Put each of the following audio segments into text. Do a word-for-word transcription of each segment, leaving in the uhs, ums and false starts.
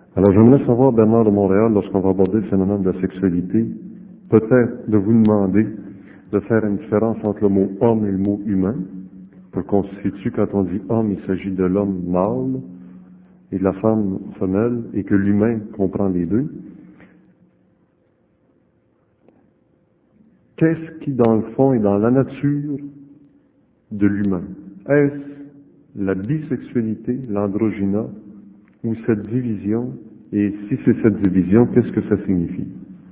Alors j'aimerais savoir, Bernard de Montréal, lorsqu'on va aborder le phénomène de la sexualité, peut-être de vous demander de faire une différence entre le mot homme et le mot humain, pour qu'on se situe, quand on dit homme, il s'agit de l'homme mâle et de la femme femelle, et que l'humain comprend les deux. Qu'est-ce qui, dans le fond, est dans la nature de l'humain? Est-ce la bisexualité, l'androgyna, ou cette division? Et si c'est cette division, qu'est-ce que ça signifie?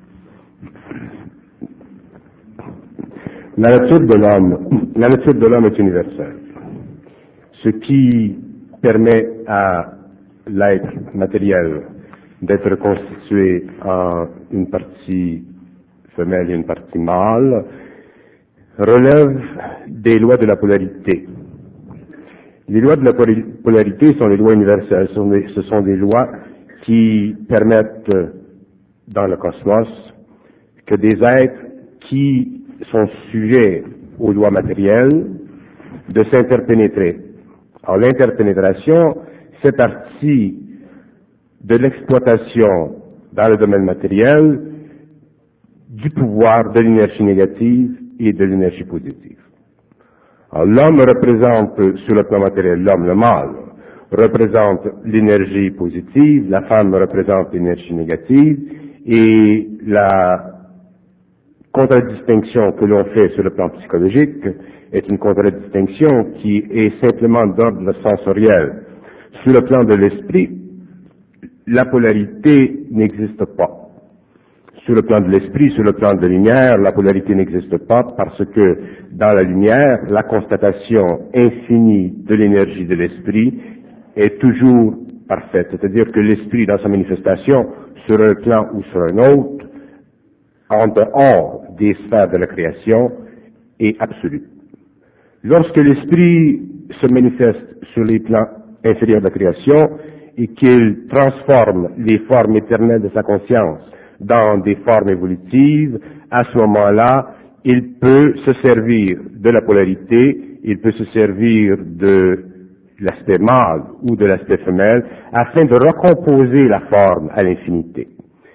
La nature de l'homme, la nature de l'homme est universelle. Ce qui permet à l'être matériel d'être constitué en une partie femelle et une partie mâle relève des lois de la polarité. Les lois de la polarité sont les lois universelles. Ce sont des, ce sont des lois qui permettent dans le cosmos que des êtres qui sont sujets aux lois matérielles de s'interpénétrer. Alors l'interpénétration fait partie de l'exploitation dans le domaine matériel du pouvoir de l'énergie négative et de l'énergie positive. Alors l'homme représente, sur le plan matériel, l'homme, le mâle, représente l'énergie positive, la femme représente l'énergie négative, et la contradistinction que l'on fait sur le plan psychologique est une contradistinction qui est simplement d'ordre sensoriel. Sur le plan de l'esprit, la polarité n'existe pas. Sur le plan de l'esprit, sur le plan de la lumière, la polarité n'existe pas parce que dans la lumière, la constatation infinie de l'énergie de l'esprit est toujours parfaite. C'est-à-dire que l'esprit, dans sa manifestation, sur un plan ou sur un autre, en dehors des sphères de la création, est absolu. Lorsque l'esprit se manifeste sur les plans inférieurs de la création et qu'il transforme les formes éternelles de sa conscience dans des formes évolutives, à ce moment-là, il peut se servir de la polarité, il peut se servir de l'aspect mâle ou de l'aspect femelle, afin de recomposer la forme à l'infinité.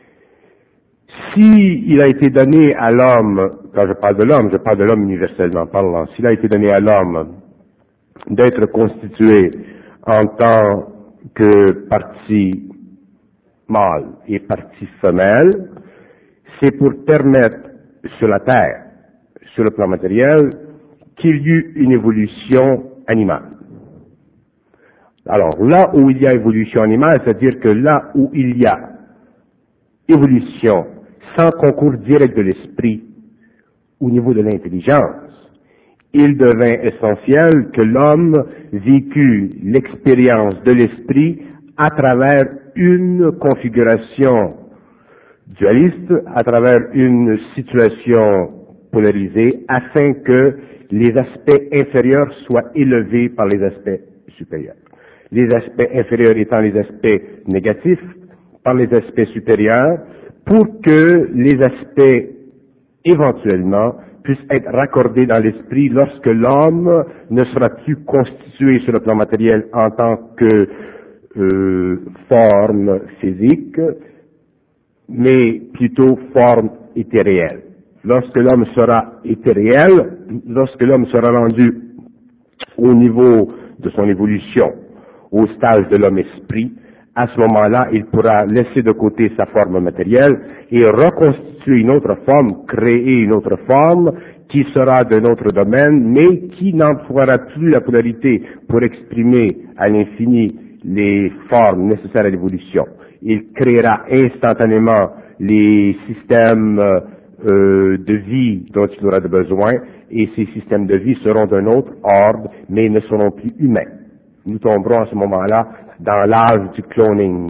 Si il a été donné à l'homme, quand je parle de l'homme, je parle de l'homme universellement parlant, s'il a été donné à l'homme d'être constitué en tant que partie mâle et partie femelle, c'est pour permettre sur la Terre, sur le plan matériel, qu'il y eut une évolution animale. Alors là où il y a évolution animale, c'est-à-dire que là où il y a évolution sans concours direct de l'esprit au niveau de l'intelligence, il devint essentiel que l'homme vécût l'expérience de l'esprit à travers une configuration dualiste, à travers une situation polarisée, afin que les aspects inférieurs soient élevés par les aspects supérieurs. Les aspects inférieurs étant les aspects négatifs par les aspects supérieurs, pour que les aspects éventuellement puissent être raccordés dans l'esprit lorsque l'homme ne sera plus constitué sur le plan matériel en tant que euh, forme physique, mais plutôt forme éthéréelle. Lorsque l'homme sera éthéréel, lorsque l'homme sera rendu au niveau de son évolution, au stage de l'homme-esprit, à ce moment-là, il pourra laisser de côté sa forme matérielle et reconstituer une autre forme, créer une autre forme qui sera d'un autre domaine, mais qui n'emploiera plus la polarité pour exprimer à l'infini les formes nécessaires à l'évolution. Il créera instantanément les systèmes euh, de vie dont il aura besoin, et ces systèmes de vie seront d'un autre ordre, mais ne seront plus humains. Nous tomberons à ce moment-là dans l'âge du cloning.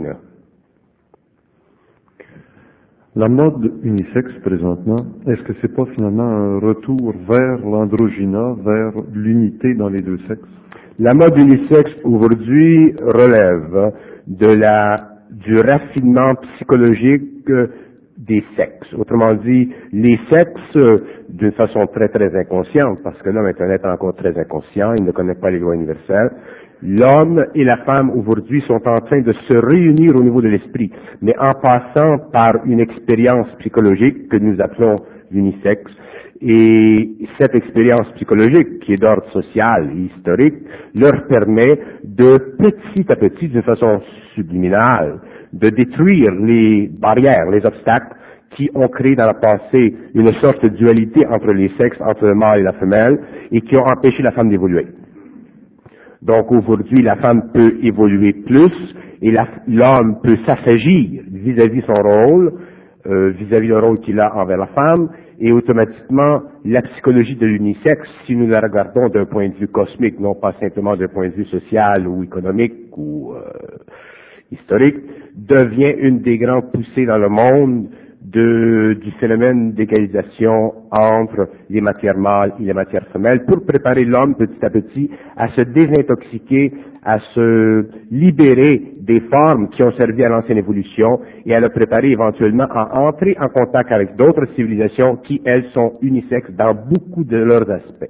La mode unisexe présentement, est-ce que c'est pas finalement un retour vers l'androgyna, vers l'unité dans les deux sexes? La mode unisexe aujourd'hui relève de la, du raffinement psychologique des sexes. Autrement dit, les sexes, euh, d'une façon très très inconsciente, parce que l'homme est un être encore très inconscient, il ne connaît pas les lois universelles, l'homme et la femme aujourd'hui sont en train de se réunir au niveau de l'esprit, mais en passant par une expérience psychologique que nous appelons l'unisexe. Et cette expérience psychologique, qui est d'ordre social et historique, leur permet de petit à petit, d'une façon subliminale, de détruire les barrières, les obstacles qui ont créé dans le passé une sorte de dualité entre les sexes, entre le mâle et la femelle, et qui ont empêché la femme d'évoluer. Donc aujourd'hui, la femme peut évoluer plus, et la, l'homme peut s'assagir vis-à-vis son rôle, euh, vis-à-vis le rôle qu'il a envers la femme, et automatiquement, la psychologie de l'unisexe, si nous la regardons d'un point de vue cosmique, non pas simplement d'un point de vue social ou économique ou euh, historique, devient une des grandes poussées dans le monde de, du phénomène d'égalisation entre les matières mâles et les matières femelles pour préparer l'homme petit à petit à se désintoxiquer, à se libérer des formes qui ont servi à l'ancienne évolution et à le préparer éventuellement à entrer en contact avec d'autres civilisations qui, elles, sont unisexes dans beaucoup de leurs aspects.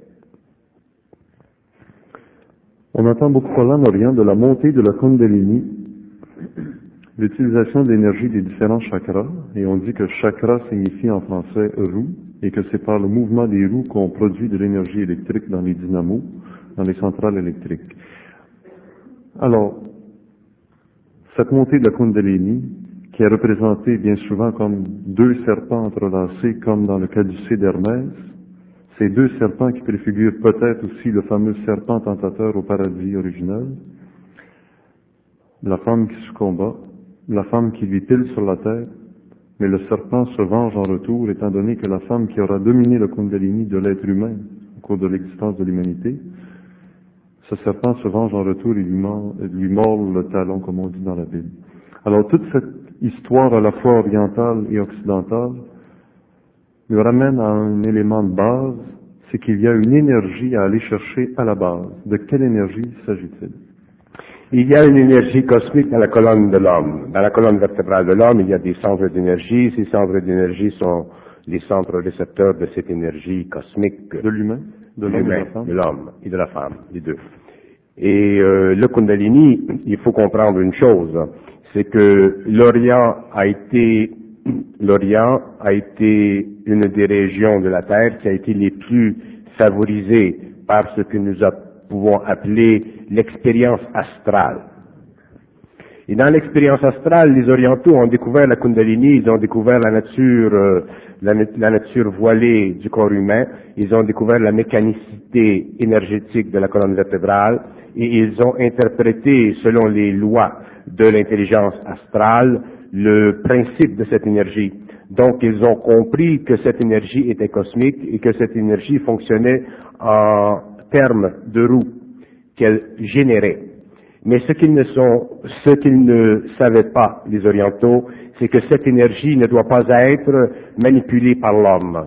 On entend beaucoup parler en Orient de la montée de la Kundalini, l'utilisation de l'énergie des différents chakras, et on dit que chakra signifie en français roue, et que c'est par le mouvement des roues qu'on produit de l'énergie électrique dans les dynamos, dans les centrales électriques. Alors, cette montée de la Kundalini, qui est représentée bien souvent comme deux serpents entrelacés, comme dans le caducée d'Hermès, ces deux serpents qui préfigurent peut-être aussi le fameux serpent tentateur au paradis originel, la femme qui se combat, la femme qui lui pile sur la tête, mais le serpent se venge en retour, étant donné que la femme qui aura dominé le Kundalini de l'être humain au cours de l'existence de l'humanité, ce serpent se venge en retour et lui mord, lui mord le talon, comme on dit dans la Bible. Alors toute cette histoire à la fois orientale et occidentale nous ramène à un élément de base, c'est qu'il y a une énergie à aller chercher à la base. De quelle énergie s'agit-il? Il y a une énergie cosmique dans la colonne de l'homme. Dans la colonne vertébrale de l'homme, il y a des centres d'énergie. Ces centres d'énergie sont les centres récepteurs de cette énergie cosmique. De l'humain, de l'homme et de la femme. De l'homme et de la femme, les deux. Et euh, le Kundalini, il faut comprendre une chose, c'est que l'Orient a été, l'Orient a été une des régions de la Terre qui a été les plus favorisées par ce que nous pouvons appeler l'expérience astrale. Et dans l'expérience astrale, les Orientaux ont découvert la Kundalini, ils ont découvert la nature, euh, la, la nature voilée du corps humain, ils ont découvert la mécanicité énergétique de la colonne vertébrale, et ils ont interprété, selon les lois de l'intelligence astrale, le principe de cette énergie. Donc, ils ont compris que cette énergie était cosmique et que cette énergie fonctionnait en termes de roue qu'elle générait. Mais ce qu'ils ne sont, ce qu'ils ne savaient pas, les Orientaux, c'est que cette énergie ne doit pas être manipulée par l'homme.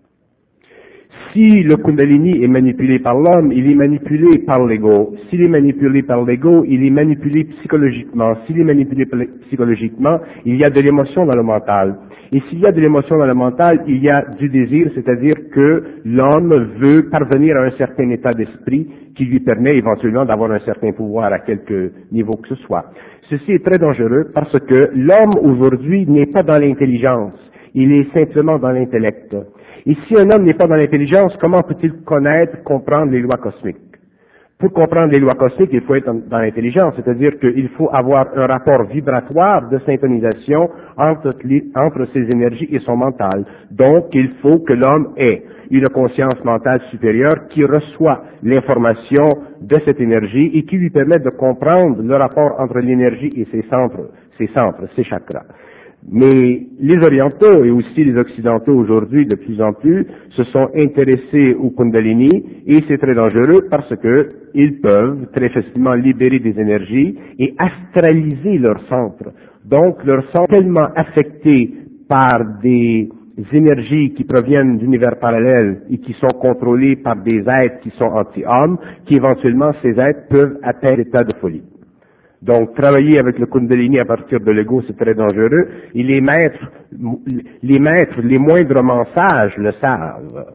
Si le Kundalini est manipulé par l'homme, il est manipulé par l'ego. S'il est manipulé par l'ego, il est manipulé psychologiquement. S'il est manipulé psychologiquement, il y a de l'émotion dans le mental. Et s'il y a de l'émotion dans le mental, il y a du désir, c'est-à-dire que l'homme veut parvenir à un certain état d'esprit qui lui permet éventuellement d'avoir un certain pouvoir à quelque niveau que ce soit. Ceci est très dangereux parce que l'homme aujourd'hui n'est pas dans l'intelligence, il est simplement dans l'intellect. Et si un homme n'est pas dans l'intelligence, comment peut-il connaître, comprendre les lois cosmiques? Pour comprendre les lois cosmiques, il faut être dans l'intelligence, c'est-à-dire qu'il faut avoir un rapport vibratoire de syntonisation entre, entre ses énergies et son mental. Donc, il faut que l'homme ait une conscience mentale supérieure qui reçoit l'information de cette énergie et qui lui permet de comprendre le rapport entre l'énergie et ses centres, ses centres, ses chakras. Mais les Orientaux et aussi les Occidentaux aujourd'hui de plus en plus se sont intéressés au Kundalini et c'est très dangereux parce que ils peuvent très facilement libérer des énergies et astraliser leurs centres. Donc leurs centres sont tellement affectés par des énergies qui proviennent d'univers parallèles et qui sont contrôlées par des êtres qui sont anti-hommes, qu'éventuellement ces êtres peuvent atteindre l'état de folie. Donc, travailler avec le Kundalini à partir de l'ego, c'est très dangereux. Et les maîtres, les maîtres, les moindrement sages le savent.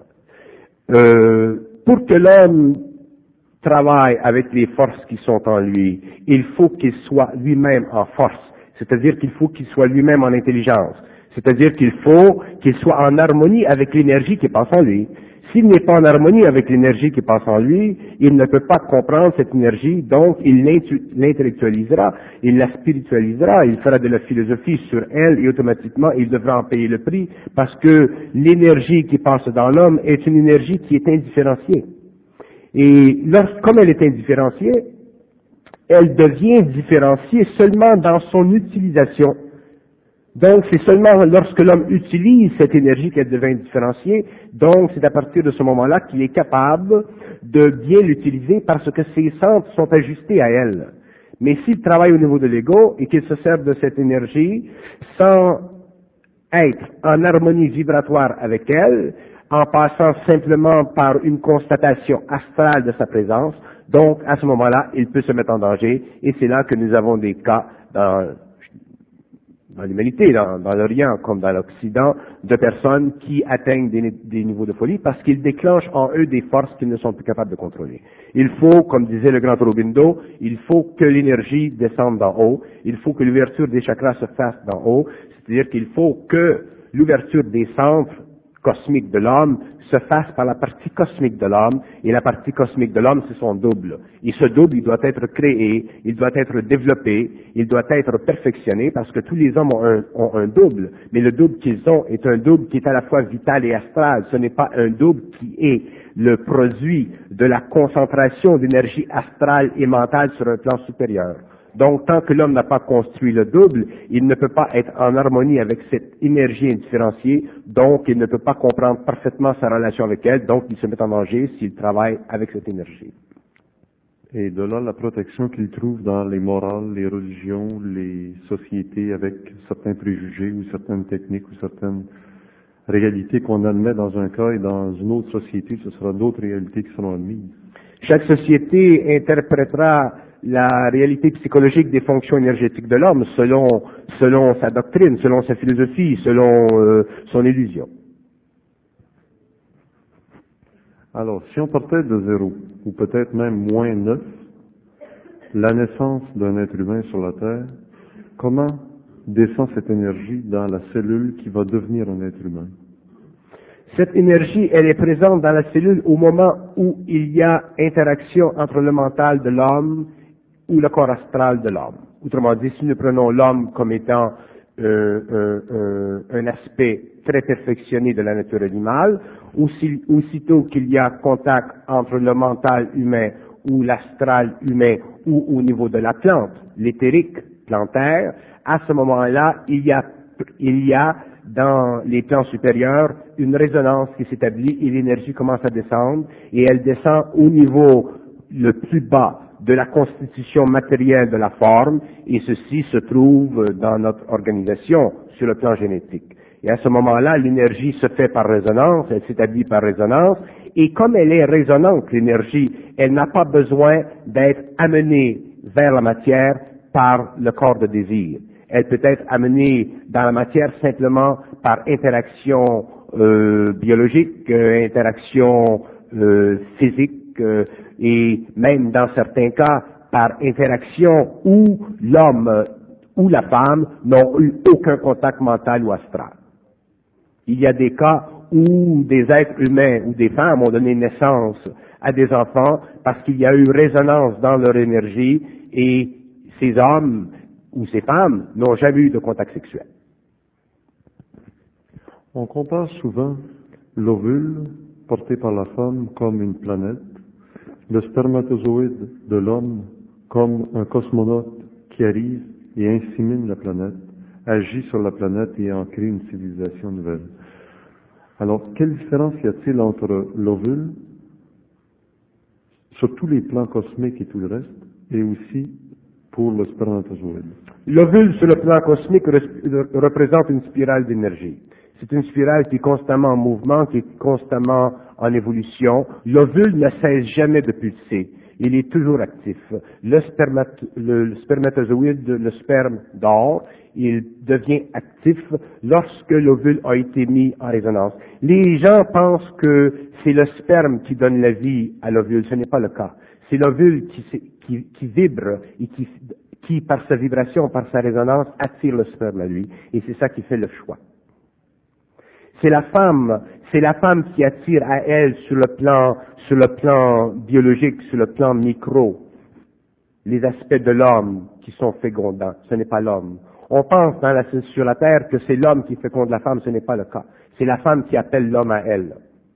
Euh, pour que l'homme travaille avec les forces qui sont en lui, il faut qu'il soit lui-même en force. C'est-à-dire qu'il faut qu'il soit lui-même en intelligence. C'est-à-dire qu'il faut qu'il soit en harmonie avec l'énergie qui passe en lui. S'il n'est pas en harmonie avec l'énergie qui passe en lui, il ne peut pas comprendre cette énergie, donc il l'intellectualisera, il la spiritualisera, il fera de la philosophie sur elle et automatiquement il devra en payer le prix parce que l'énergie qui passe dans l'homme est une énergie qui est indifférenciée. Et lorsque, comme elle est indifférenciée, elle devient différenciée seulement dans son utilisation. Donc, c'est seulement lorsque l'homme utilise cette énergie qu'elle devient différenciée, donc c'est à partir de ce moment-là qu'il est capable de bien l'utiliser parce que ses centres sont ajustés à elle. Mais s'il travaille au niveau de l'ego et qu'il se sert de cette énergie sans être en harmonie vibratoire avec elle, en passant simplement par une constatation astrale de sa présence, donc à ce moment-là, il peut se mettre en danger et c'est là que nous avons des cas dans dans l'humanité, dans, dans l'Orient comme dans l'Occident, de personnes qui atteignent des, des niveaux de folie parce qu'ils déclenchent en eux des forces qu'ils ne sont plus capables de contrôler. Il faut, comme disait le grand Aurobindo, il faut que l'énergie descende d'en haut, il faut que l'ouverture des chakras se fasse d'en haut, c'est-à-dire qu'il faut que l'ouverture des centres cosmique de l'homme se fasse par la partie cosmique de l'homme, et la partie cosmique de l'homme, c'est son double. Et ce double, il doit être créé, il doit être développé, il doit être perfectionné, parce que tous les hommes ont un, ont un double, mais le double qu'ils ont est un double qui est à la fois vital et astral. Ce n'est pas un double qui est le produit de la concentration d'énergie astrale et mentale sur un plan supérieur. Donc, tant que l'homme n'a pas construit le double, il ne peut pas être en harmonie avec cette énergie indifférenciée, donc il ne peut pas comprendre parfaitement sa relation avec elle, donc il se met en danger s'il travaille avec cette énergie. Et de là, la protection qu'il trouve dans les morales, les religions, les sociétés avec certains préjugés ou certaines techniques ou certaines réalités qu'on admet dans un cas et dans une autre société, ce sera d'autres réalités qui seront admises. Chaque société interprétera la réalité psychologique des fonctions énergétiques de l'homme selon, selon sa doctrine, selon sa philosophie, selon euh, son illusion. Alors, si on partait de zéro, ou peut-être même moins neuf, la naissance d'un être humain sur la Terre, comment descend cette énergie dans la cellule qui va devenir un être humain? Cette énergie, elle est présente dans la cellule au moment où il y a interaction entre le mental de l'homme ou le corps astral de l'homme. Autrement dit, si nous prenons l'homme comme étant euh, euh, euh, un aspect très perfectionné de la nature animale, aussi, aussitôt qu'il y a contact entre le mental humain ou l'astral humain ou au niveau de la plante, l'éthérique plantaire, à ce moment-là, il y a, il y a dans les plans supérieurs une résonance qui s'établit et l'énergie commence à descendre et elle descend au niveau le plus bas de la constitution matérielle de la forme et ceci se trouve dans notre organisation sur le plan génétique. Et à ce moment-là, l'énergie se fait par résonance, elle s'établit par résonance et comme elle est résonante, l'énergie, elle n'a pas besoin d'être amenée vers la matière par le corps de désir. Elle peut être amenée dans la matière simplement par interaction euh, biologique, euh, interaction euh, physique euh, et même dans certains cas par interaction où l'homme euh, ou la femme n'ont eu aucun contact mental ou astral. Il y a des cas où des êtres humains ou des femmes ont donné naissance à des enfants parce qu'il y a eu résonance dans leur énergie et ces hommes ou ces femmes n'ont jamais eu de contact sexuel. On compare souvent l'ovule porté par la femme comme une planète, le spermatozoïde de l'homme comme un cosmonaute qui arrive et insémine la planète, agit sur la planète et en crée une civilisation nouvelle. Alors, quelle différence y a-t-il entre l'ovule, sur tous les plans cosmiques et tout le reste, et aussi pour le spermatozoïde? L'ovule sur le plan cosmique représente une spirale d'énergie. C'est une spirale qui est constamment en mouvement, qui est constamment en évolution. L'ovule ne cesse jamais de pulser. il est toujours actif. Le, spermat- le, le spermatozoïde, le sperme dort, il devient actif lorsque l'ovule a été mis en résonance. Les gens pensent que c'est le sperme qui donne la vie à l'ovule, ce n'est pas le cas. C'est l'ovule qui, qui, qui vibre et qui, qui, par sa vibration, par sa résonance, attire le sperme à lui. Et c'est ça qui fait le choix. C'est la femme, c'est la femme qui attire à elle sur le plan, sur le plan biologique, sur le plan micro, les aspects de l'homme qui sont fécondants. Ce n'est pas l'homme. On pense dans la, sur la terre que c'est l'homme qui féconde la femme, ce n'est pas le cas. C'est la femme qui appelle l'homme à elle.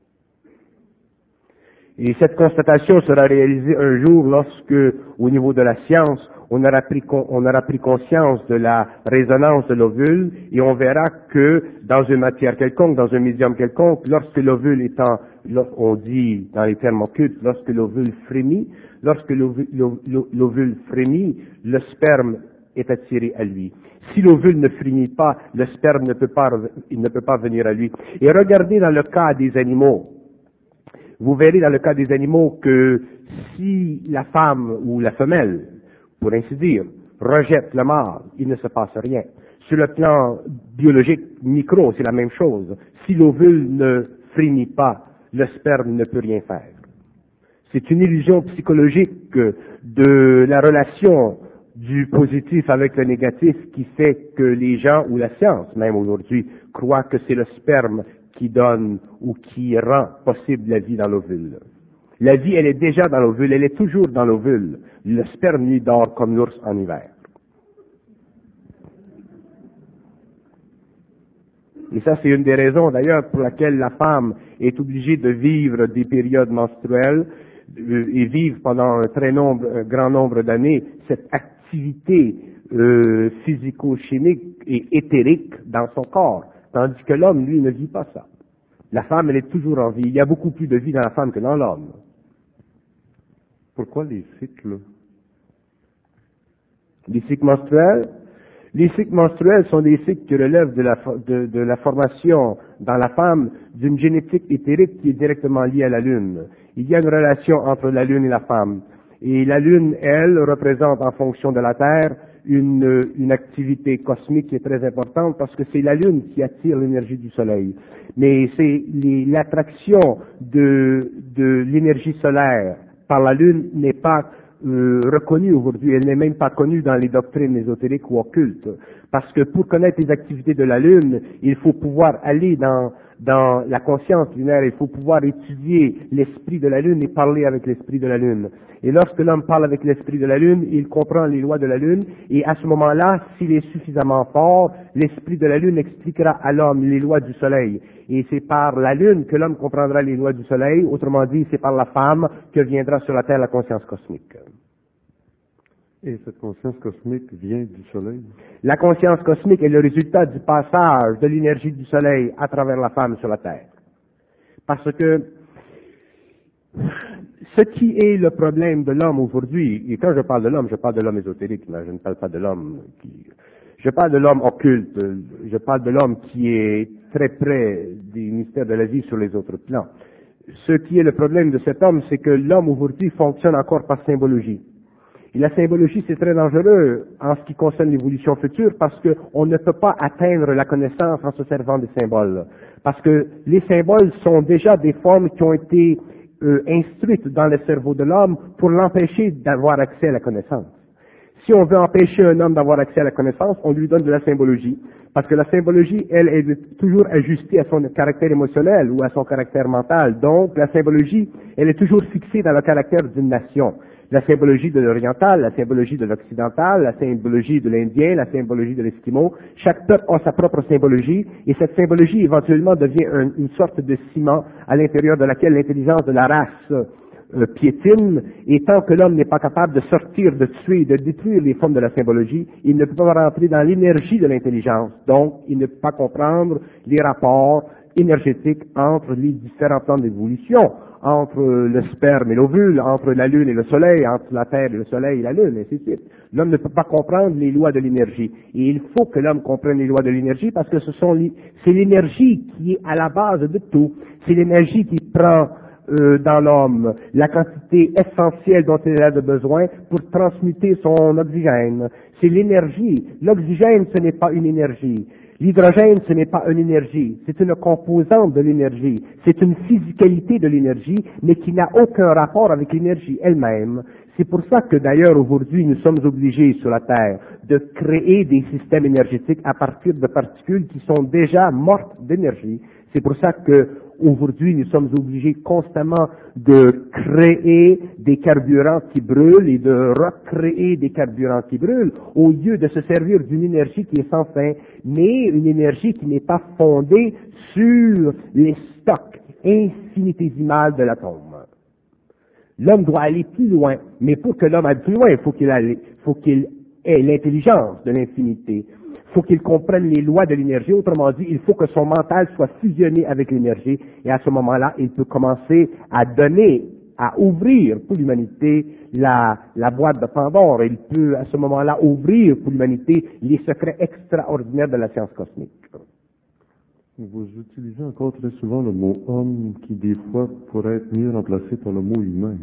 Et cette constatation sera réalisée un jour lorsque, au niveau de la science, on aura pris, on aura pris conscience de la résonance de l'ovule et on verra que dans une matière quelconque, dans un médium quelconque, lorsque l'ovule est en, on dit dans les termes occultes, lorsque l'ovule frémit, lorsque l'ovule, l'ovule frémit, le sperme est attiré à lui. Si l'ovule ne frémit pas, le sperme ne peut pas, il ne peut pas venir à lui. Et regardez dans le cas des animaux. Vous verrez dans le cas des animaux que si la femme ou la femelle, pour ainsi dire, rejette le mâle, il ne se passe rien. Sur le plan biologique micro, c'est la même chose. Si l'ovule ne frémit pas, le sperme ne peut rien faire. C'est une illusion psychologique de la relation du positif avec le négatif qui fait que les gens, ou la science même aujourd'hui, croient que c'est le sperme qui donne ou qui rend possible la vie dans l'ovule. La vie, elle est déjà dans l'ovule, elle est toujours dans l'ovule. Le sperme, lui, dort comme l'ours en hiver. Et ça, c'est une des raisons, d'ailleurs, pour laquelle la femme est obligée de vivre des périodes menstruelles euh, et vivre pendant un très nombre, un grand nombre d'années cette activité euh, physico-chimique et éthérique dans son corps. Tandis que l'homme, lui, ne vit pas ça. La femme, elle est toujours en vie. Il y a beaucoup plus de vie dans la femme que dans l'homme. Pourquoi les cycles? Les cycles menstruels? Les cycles menstruels sont des cycles qui relèvent de la, de, de la formation dans la femme d'une génétique éthérique qui est directement liée à la Lune. Il y a une relation entre la Lune et la femme. Et la Lune, elle, représente en fonction de la Terre une, une activité cosmique qui est très importante parce que c'est la Lune qui attire l'énergie du Soleil. Mais c'est les, l'attraction de, de l'énergie solaire par la Lune n'est pas euh, reconnue aujourd'hui, elle n'est même pas connue dans les doctrines ésotériques ou occultes. Parce que pour connaître les activités de la Lune, il faut pouvoir aller dans dans la conscience lunaire, il faut pouvoir étudier l'esprit de la Lune et parler avec l'esprit de la Lune. Et lorsque l'homme parle avec l'esprit de la Lune, il comprend les lois de la Lune, et à ce moment-là, s'il est suffisamment fort, l'esprit de la Lune expliquera à l'homme les lois du Soleil. Et c'est par la Lune que l'homme comprendra les lois du Soleil, autrement dit, c'est par la femme que viendra sur la Terre la conscience cosmique. Et cette conscience cosmique vient du Soleil? La conscience cosmique est le résultat du passage de l'énergie du Soleil à travers la femme sur la Terre. Parce que ce qui est le problème de l'homme aujourd'hui, et quand je parle de l'homme, je parle de l'homme ésotérique, là, je ne parle pas de l'homme qui... Je parle de l'homme occulte, je parle de l'homme qui est très près des mystères de la vie sur les autres plans. Ce qui est le problème de cet homme, c'est que l'homme aujourd'hui fonctionne encore par symbologie. Et la symbologie, c'est très dangereux en ce qui concerne l'évolution future parce qu'on ne peut pas atteindre la connaissance en se servant des symboles. Parce que les symboles sont déjà des formes qui ont été euh, instruites dans le cerveau de l'homme pour l'empêcher d'avoir accès à la connaissance. Si on veut empêcher un homme d'avoir accès à la connaissance, on lui donne de la symbologie. Parce que la symbologie, elle, est toujours ajustée à son caractère émotionnel ou à son caractère mental. Donc, la symbologie, elle est toujours fixée dans le caractère d'une nation. La symbologie de l'oriental, la symbologie de l'occidental, la symbologie de l'indien, la symbologie de l'esquimau. Chaque peuple a sa propre symbologie et cette symbologie éventuellement devient un, une sorte de ciment à l'intérieur de laquelle l'intelligence de la race euh, piétine. Et tant que l'homme n'est pas capable de sortir, de tuer, de détruire les formes de la symbologie, il ne peut pas rentrer dans l'énergie de l'intelligence. Donc, il ne peut pas comprendre les rapports énergétiques entre les différents plans d'évolution, entre le sperme et l'ovule, entre la Lune et le Soleil, entre la Terre et le Soleil et la Lune, et ainsi de suite. L'homme ne peut pas comprendre les lois de l'énergie. Et il faut que l'homme comprenne les lois de l'énergie parce que ce sont les, c'est l'énergie qui est à la base de tout. C'est l'énergie qui prend euh, dans l'homme la quantité essentielle dont il a de besoin pour transmuter son oxygène. C'est l'énergie. L'oxygène, ce n'est pas une énergie. L'hydrogène, ce n'est pas une énergie. C'est une composante de l'énergie. C'est une physicalité de l'énergie, mais qui n'a aucun rapport avec l'énergie elle-même. C'est pour ça que d'ailleurs aujourd'hui nous sommes obligés sur la Terre de créer des systèmes énergétiques à partir de particules qui sont déjà mortes d'énergie. C'est pour ça que aujourd'hui nous sommes obligés constamment de créer des carburants qui brûlent et de recréer des carburants qui brûlent au lieu de se servir d'une énergie qui est sans fin, mais une énergie qui n'est pas fondée sur les stocks infinitésimales de l'atome. L'homme doit aller plus loin, mais pour que l'homme aille plus loin, il faut qu'il aille, faut qu'il ait l'intelligence de l'infinité. Il faut qu'il comprenne les lois de l'énergie. Autrement dit, il faut que son mental soit fusionné avec l'énergie. Et à ce moment-là, il peut commencer à donner, à ouvrir pour l'humanité la, la boîte de Pandore. Il peut à ce moment-là ouvrir pour l'humanité les secrets extraordinaires de la science cosmique. Vous utilisez encore très souvent le mot homme qui, des fois, pourrait être mieux remplacé par le mot humain.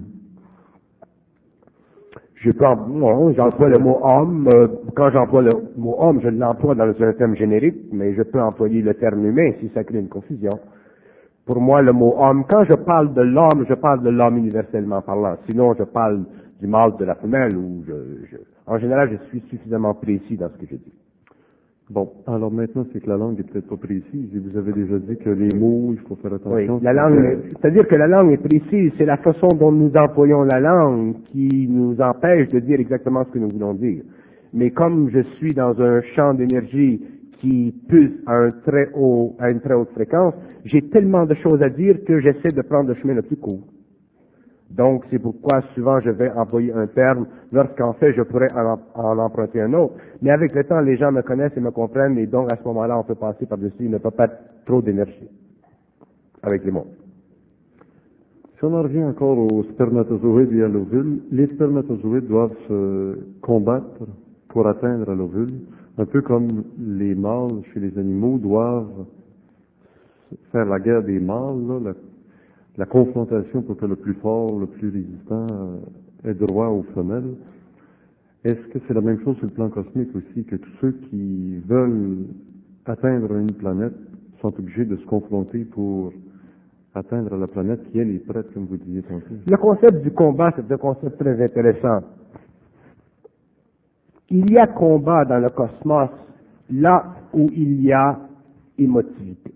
Je peux, non, j'emploie le mot homme. Euh, quand j'emploie le mot homme, je l'emploie dans un terme générique, mais je peux employer le terme humain si ça crée une confusion. Pour moi, le mot homme, quand je parle de l'homme, je parle de l'homme universellement parlant. Sinon, je parle du mâle, de la femelle, ou je, je, en général, je suis suffisamment précis dans ce que je dis. Bon, alors maintenant, c'est que la langue est peut-être pas précise, et vous avez déjà dit que les mots, il faut faire attention. Oui, la langue, c'est-à-dire que la langue est précise, c'est la façon dont nous employons la langue qui nous empêche de dire exactement ce que nous voulons dire. Mais comme je suis dans un champ d'énergie qui pulse à un très haut, à une très haute fréquence, j'ai tellement de choses à dire que j'essaie de prendre le chemin le plus court. Donc, c'est pourquoi souvent je vais employer un terme, lorsqu'en fait je pourrais en, en emprunter un autre. Mais avec le temps, les gens me connaissent et me comprennent, et donc à ce moment-là, on peut passer par-dessus, il ne peut pas être trop d'énergie avec les mots. Si on en revient encore aux spermatozoïdes et à l'ovule, les spermatozoïdes doivent se combattre pour atteindre l'ovule, un peu comme les mâles chez les animaux doivent faire la guerre des mâles, là, la, la confrontation pour que le plus fort, le plus résistant euh, ait droit aux femelles. Est-ce que c'est la même chose sur le plan cosmique aussi, que tous ceux qui veulent atteindre une planète sont obligés de se confronter pour atteindre la planète qui, elle, est prête, comme vous disiez tantôt? Le concept du combat, c'est un concept très intéressant. Il y a combat dans le cosmos là où il y a émotivité.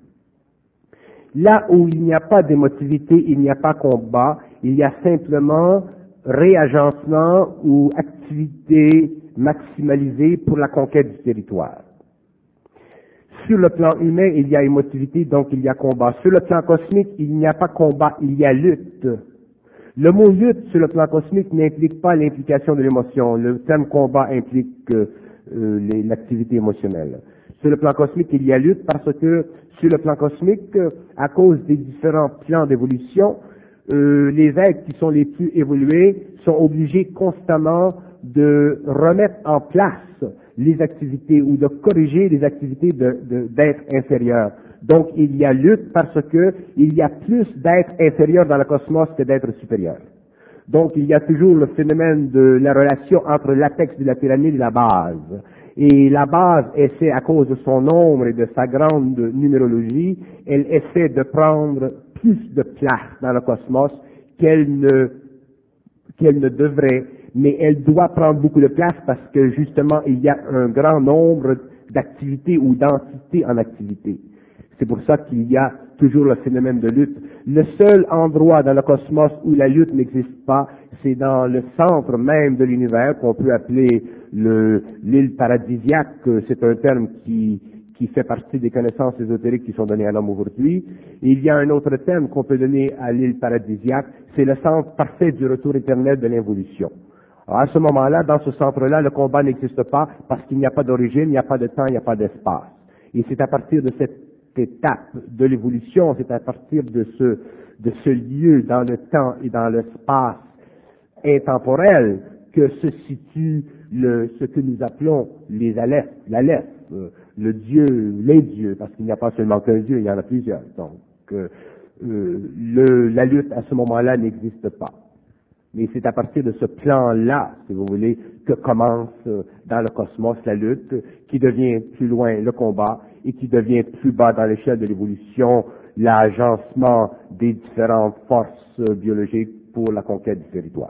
Là où il n'y a pas d'émotivité, il n'y a pas combat, il y a simplement réagencement ou activité maximalisée pour la conquête du territoire. Sur le plan humain, il y a émotivité, donc il y a combat. Sur le plan cosmique, il n'y a pas combat, il y a lutte. Le mot lutte sur le plan cosmique n'implique pas l'implication de l'émotion. Le terme combat implique euh, euh, les, l'activité émotionnelle. Sur le plan cosmique, il y a lutte parce que sur le plan cosmique, à cause des différents plans d'évolution, euh, les êtres qui sont les plus évolués sont obligés constamment de remettre en place les activités ou de corriger les activités de, de, d'êtres inférieurs. Donc il y a lutte parce que il y a plus d'êtres inférieurs dans le cosmos que d'êtres supérieurs. Donc il y a toujours le phénomène de la relation entre l'apex de la pyramide et la base. Et la base essaie, à cause de son nombre et de sa grande numérologie, elle essaie de prendre plus de place dans le cosmos qu'elle ne, qu'elle ne devrait, mais elle doit prendre beaucoup de place parce que justement il y a un grand nombre d'activités ou d'entités en activité. C'est pour ça qu'il y a toujours le phénomène de lutte. Le seul endroit dans le cosmos où la lutte n'existe pas, c'est dans le centre même de l'univers, qu'on peut appeler le, l'île paradisiaque. C'est un terme qui, qui fait partie des connaissances ésotériques qui sont données à l'homme aujourd'hui. Et il y a un autre terme qu'on peut donner à l'île paradisiaque, c'est le centre parfait du retour éternel de l'évolution. Alors à ce moment-là, dans ce centre-là, le combat n'existe pas parce qu'il n'y a pas d'origine, il n'y a pas de temps, il n'y a pas d'espace. Et c'est à partir de cette étape de l'évolution, c'est à partir de ce, de ce lieu dans le temps et dans l'espace intemporel que se situe le, ce que nous appelons les Aleph, l'Aleph, euh, le Dieu, les dieux, parce qu'il n'y a pas seulement qu'un Dieu, il y en a plusieurs. Donc, euh, euh, le, la lutte à ce moment-là n'existe pas. Mais c'est à partir de ce plan-là, si vous voulez, que commence euh, dans le cosmos la lutte, qui devient plus loin le combat et qui devient plus bas dans l'échelle de l'évolution l'agencement des différentes forces euh, biologiques pour la conquête du territoire.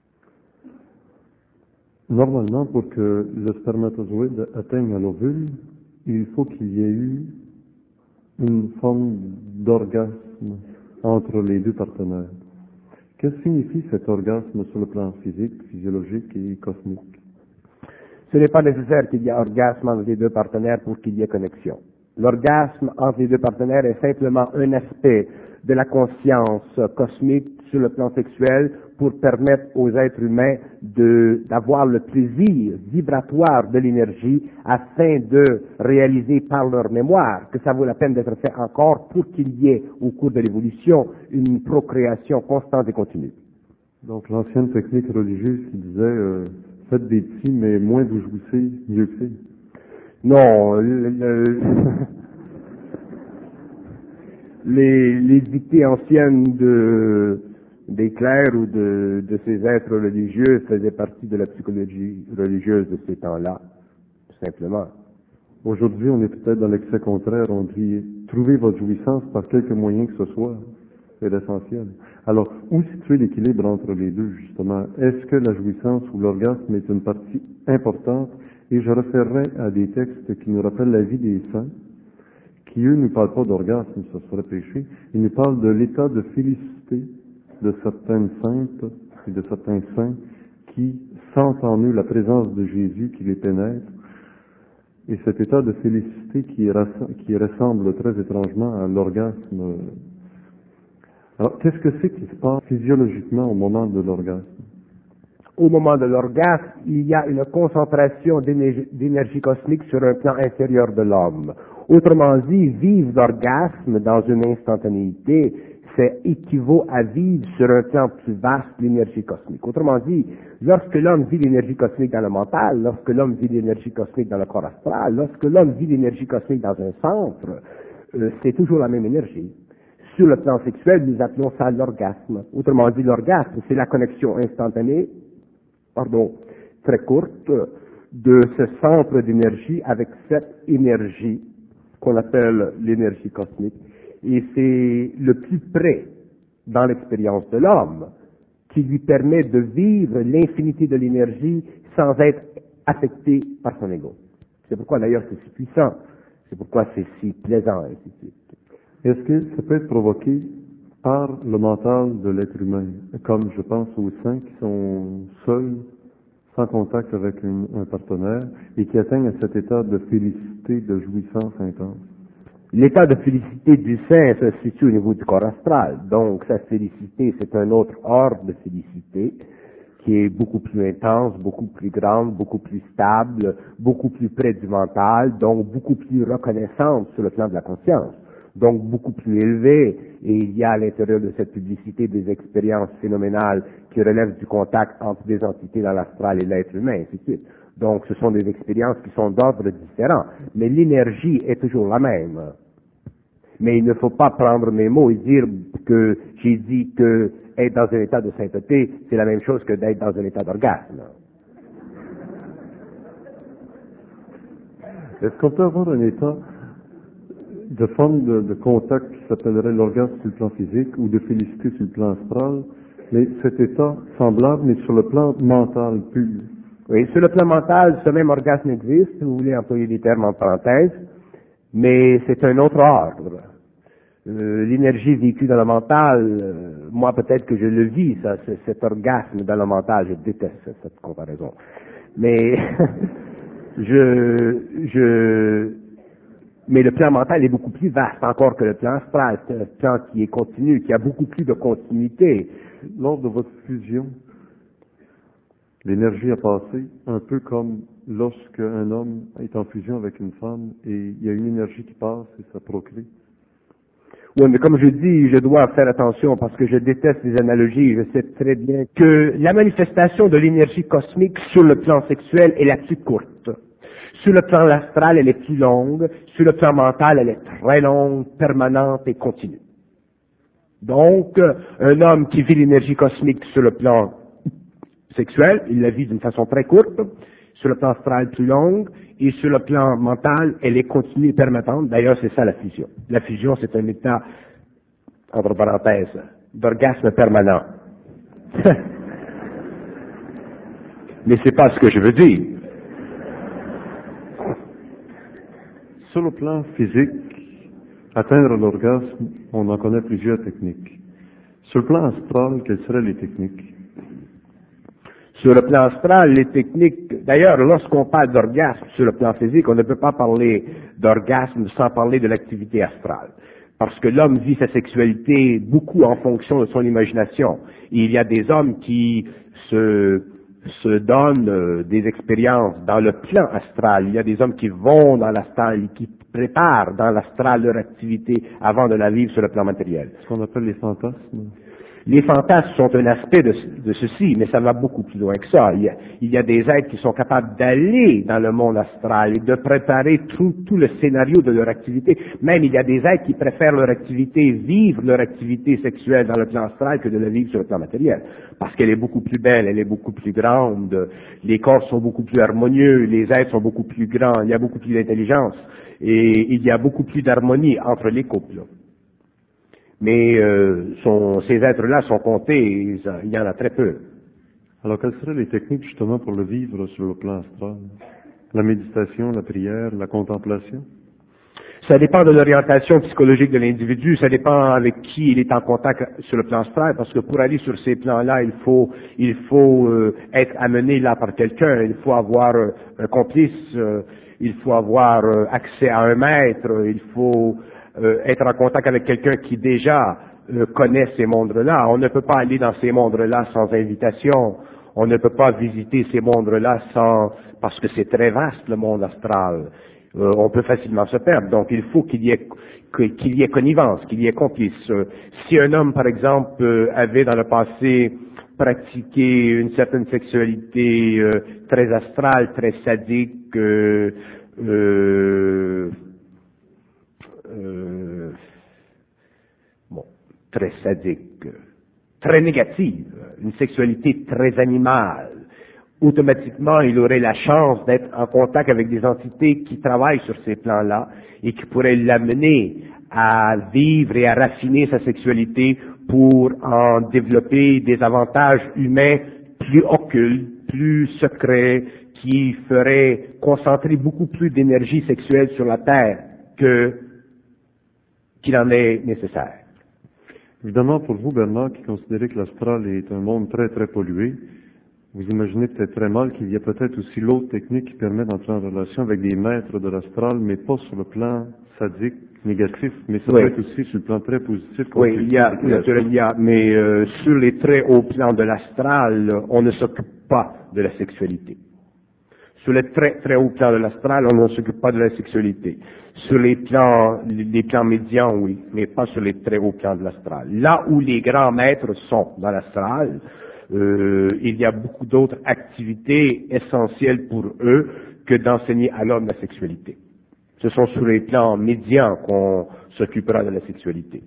Normalement, pour que le spermatozoïde atteigne à l'ovule, il faut qu'il y ait eu une forme d'orgasme entre les deux partenaires. Que signifie cet orgasme sur le plan physique, physiologique et cosmique? Ce n'est pas nécessaire qu'il y ait orgasme entre les deux partenaires pour qu'il y ait connexion. L'orgasme entre les deux partenaires est simplement un aspect de la conscience cosmique sur le plan sexuel pour permettre aux êtres humains de, d'avoir le plaisir vibratoire de l'énergie afin de réaliser par leur mémoire que ça vaut la peine d'être fait encore pour qu'il y ait au cours de l'évolution une procréation constante et continue. Donc l'ancienne technique religieuse qui disait euh, faites des petits mais moins vous jouissez, mieux que c'est. Non, le, le, les, les dictées anciennes de, des clercs ou de, de ces êtres religieux faisaient partie de la psychologie religieuse de ces temps-là, tout simplement. Aujourd'hui, on est peut-être dans l'excès contraire, on dit trouvez votre jouissance par quelque moyen que ce soit, c'est l'essentiel. Alors, où situer l'équilibre entre les deux, justement? Est-ce que la jouissance ou l'orgasme est une partie importante? Et je référerai à des textes qui nous rappellent la vie des saints, qui eux ne parlent pas d'orgasme, ça serait péché. Ils nous parlent de l'état de félicité de certaines saintes et de certains saints qui sentent en eux la présence de Jésus qui les pénètre. Et cet état de félicité qui, qui ressemble très étrangement à l'orgasme. Alors, qu'est-ce que c'est qui se passe physiologiquement au moment de l'orgasme? Au moment de l'orgasme, il y a une concentration d'énergie, d'énergie cosmique sur un plan intérieur de l'homme. Autrement dit, vivre l'orgasme dans une instantanéité, c'est équivaut à vivre sur un plan plus vaste l'énergie cosmique. Autrement dit, lorsque l'homme vit l'énergie cosmique dans le mental, lorsque l'homme vit l'énergie cosmique dans le corps astral, lorsque l'homme vit l'énergie cosmique dans un centre, euh, c'est toujours la même énergie. Sur le plan sexuel, nous appelons ça l'orgasme. Autrement dit, l'orgasme, c'est la connexion instantanée, pardon, très courte, de ce centre d'énergie avec cette énergie qu'on appelle l'énergie cosmique. Et c'est le plus près dans l'expérience de l'homme qui lui permet de vivre l'infinité de l'énergie sans être affecté par son ego. C'est pourquoi d'ailleurs c'est si puissant, c'est pourquoi c'est si plaisant, et ainsi de suite. Est-ce que ça peut être provoqué par le mental de l'être humain, comme je pense aux saints qui sont seuls, sans contact avec une, un partenaire, et qui atteignent à cet état de félicité, de jouissance intense? L'état de félicité du saint se situe au niveau du corps astral, donc sa félicité, c'est un autre ordre de félicité qui est beaucoup plus intense, beaucoup plus grande, beaucoup plus stable, beaucoup plus près du mental, donc beaucoup plus reconnaissante sur le plan de la conscience. Donc beaucoup plus élevé, et il y a à l'intérieur de cette publicité des expériences phénoménales qui relèvent du contact entre des entités dans l'astral et l'être humain, et ainsi de suite. Donc ce sont des expériences qui sont d'ordre différent, mais l'énergie est toujours la même. Mais il ne faut pas prendre mes mots et dire que j'ai dit que être dans un état de sainteté, c'est la même chose que d'être dans un état d'orgasme. Est-ce qu'on peut avoir un état de forme de, de contact qui s'appellerait l'orgasme sur le plan physique ou de félicité sur le plan astral, mais cet état semblable, mais sur le plan mental pur? Oui, sur le plan mental, ce même orgasme existe, si vous voulez employer des termes en parenthèse, mais c'est un autre ordre. Euh, l'énergie vécue dans le mental, euh, moi peut-être que je le vis, ça, c- cet orgasme dans le mental, je déteste cette comparaison. Mais je, je, mais le plan mental est beaucoup plus vaste encore que le plan astral. C'est un plan qui est continu, qui a beaucoup plus de continuité. Lors de votre fusion, l'énergie a passé un peu comme lorsque un homme est en fusion avec une femme et il y a une énergie qui passe et ça procrée. Oui, mais comme je dis, je dois faire attention parce que je déteste les analogies. Je sais très bien que la manifestation de l'énergie cosmique sur le plan sexuel est la plus courte. Sur le plan astral, elle est plus longue. Sur le plan mental, elle est très longue, permanente et continue. Donc, euh, un homme qui vit l'énergie cosmique sur le plan sexuel, il la vit d'une façon très courte, sur le plan astral plus longue, et sur le plan mental, elle est continue et permanente. D'ailleurs, c'est ça la fusion. La fusion, c'est un état, entre parenthèses, d'orgasme permanent. Mais c'est pas ce que je veux dire. Sur le plan physique, atteindre l'orgasme, on en connaît plusieurs techniques. Sur le plan astral, quelles seraient les techniques? Sur le plan astral, les techniques, d'ailleurs, lorsqu'on parle d'orgasme sur le plan physique, on ne peut pas parler d'orgasme sans parler de l'activité astrale. Parce que l'homme vit sa sexualité beaucoup en fonction de son imagination. Et il y a des hommes qui se, se donnent euh, des expériences dans le plan astral. Il y a des hommes qui vont dans l'astral et qui préparent dans l'astral leur activité avant de la vivre sur le plan matériel. Ce qu'on appelle les fantasmes. Les fantasmes sont un aspect de, de ceci, mais ça va beaucoup plus loin que ça. Il y, a, il y a des êtres qui sont capables d'aller dans le monde astral et de préparer tout, tout le scénario de leur activité. Même il y a des êtres qui préfèrent leur activité, vivre leur activité sexuelle dans le plan astral que de la vivre sur le plan matériel. Parce qu'elle est beaucoup plus belle, elle est beaucoup plus grande, les corps sont beaucoup plus harmonieux, les êtres sont beaucoup plus grands, il y a beaucoup plus d'intelligence et il y a beaucoup plus d'harmonie entre les couples. Mais euh, sont, ces êtres-là sont comptés, il y en a très peu. Alors, quelles seraient les techniques justement pour le vivre sur le plan astral? La méditation, la prière, la contemplation? Ça dépend de l'orientation psychologique de l'individu, ça dépend avec qui il est en contact sur le plan astral, parce que pour aller sur ces plans-là, il faut, il faut euh, être amené là par quelqu'un, il faut avoir euh, un complice, euh, il faut avoir euh, accès à un maître, il faut Euh, être en contact avec quelqu'un qui déjà euh, connaît ces mondes-là. On ne peut pas aller dans ces mondes-là sans invitation. On ne peut pas visiter ces mondes-là sans, parce que c'est très vaste le monde astral. Euh, on peut facilement se perdre. Donc il faut qu'il y ait qu'il y ait connivence, qu'il y ait complice. Euh, si un homme, par exemple, euh, avait dans le passé pratiqué une certaine sexualité euh, très astrale, très sadique, euh, euh, Euh, bon, très sadique, très négative, une sexualité très animale, automatiquement il aurait la chance d'être en contact avec des entités qui travaillent sur ces plans-là et qui pourraient l'amener à vivre et à raffiner sa sexualité pour en développer des avantages humains plus occultes, plus secrets, qui feraient concentrer beaucoup plus d'énergie sexuelle sur la Terre que qu'il en est nécessaire. Évidemment, pour vous, Bernard, qui considérez que l'astral est un monde très, très pollué, vous imaginez peut-être très mal qu'il y a peut-être aussi l'autre technique qui permet d'entrer en relation avec des maîtres de l'astral, mais pas sur le plan sadique, négatif, mais ça oui. peut être aussi sur le plan très positif. Oui, il y a, naturellement, il y a, mais euh, sur les très hauts plans de l'astral, on ne s'occupe pas de la sexualité. Sur les très très hauts plans de l'astral, on ne s'occupe pas de la sexualité. Sur les plans, les plans médians, oui, mais pas sur les très hauts plans de l'astral. Là où les grands maîtres sont dans l'astral, euh, il y a beaucoup d'autres activités essentielles pour eux que d'enseigner à l'homme la sexualité. Ce sont sur les plans médians qu'on s'occupera de la sexualité.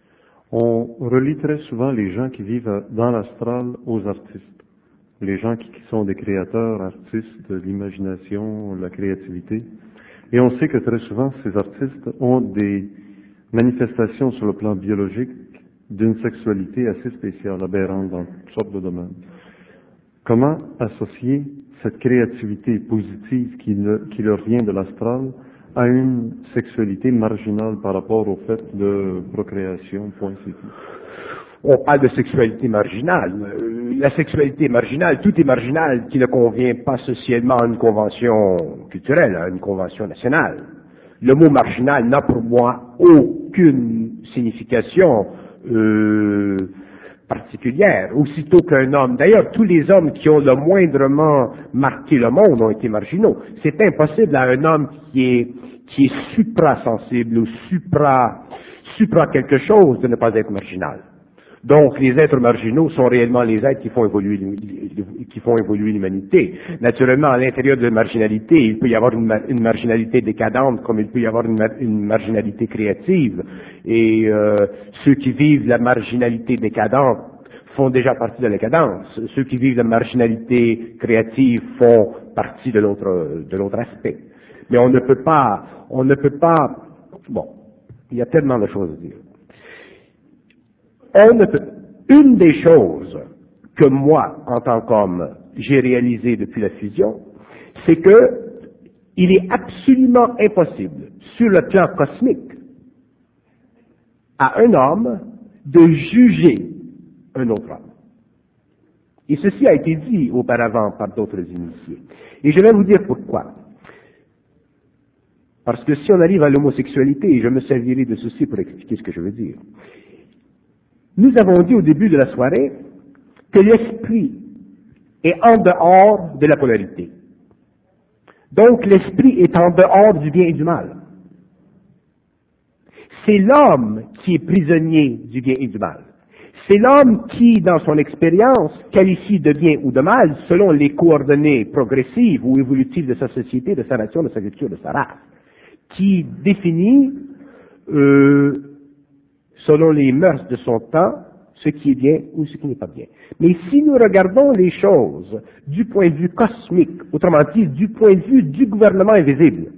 On relie très souvent les gens qui vivent dans l'astral aux artistes. Les gens qui, qui sont des créateurs, artistes, de l'imagination, la créativité. Et on sait que très souvent, ces artistes ont des manifestations sur le plan biologique d'une sexualité assez spéciale, aberrante dans toutes sortes de domaines. Comment associer cette créativité positive qui, le, qui leur vient de l'astral à une sexualité marginale par rapport au fait de procréation, point c'est tout? On parle de sexualité marginale. La sexualité marginale, tout est marginal qui ne convient pas socialement à une convention culturelle, à une convention nationale. Le mot marginal n'a pour moi aucune signification euh, particulière, aussitôt qu'un homme. D'ailleurs, tous les hommes qui ont le moindrement marqué le monde ont été marginaux. C'est impossible à un homme qui est qui est supra-sensible ou supra supra quelque chose de ne pas être marginal. Donc, les êtres marginaux sont réellement les êtres qui font évoluer, qui font évoluer l'humanité. Naturellement, à l'intérieur de la marginalité, il peut y avoir une, une marginalité décadente, comme il peut y avoir une, une marginalité créative. Et euh, ceux qui vivent la marginalité décadente font déjà partie de la décadence. Ceux qui vivent la marginalité créative font partie de l'autre, de l'autre aspect. Mais on ne peut pas, on ne peut pas, bon, il y a tellement de choses à dire. On ne peut, une des choses que moi, en tant qu'homme, j'ai réalisé depuis la fusion, c'est que il est absolument impossible, sur le plan cosmique, à un homme de juger un autre homme. Et ceci a été dit auparavant par d'autres initiés. Et je vais vous dire pourquoi. Parce que si on arrive à l'homosexualité, et je me servirai de ceci pour expliquer ce que je veux dire, nous avons dit au début de la soirée que l'esprit est en dehors de la polarité. Donc l'esprit est en dehors du bien et du mal. C'est l'homme qui est prisonnier du bien et du mal. C'est l'homme qui, dans son expérience, qualifie de bien ou de mal selon les coordonnées progressives ou évolutives de sa société, de sa nation, de sa culture, de sa race, qui définit euh, selon les mœurs de son temps, ce qui est bien ou ce qui n'est pas bien. Mais si nous regardons les choses du point de vue cosmique, autrement dit, du point de vue du gouvernement invisible,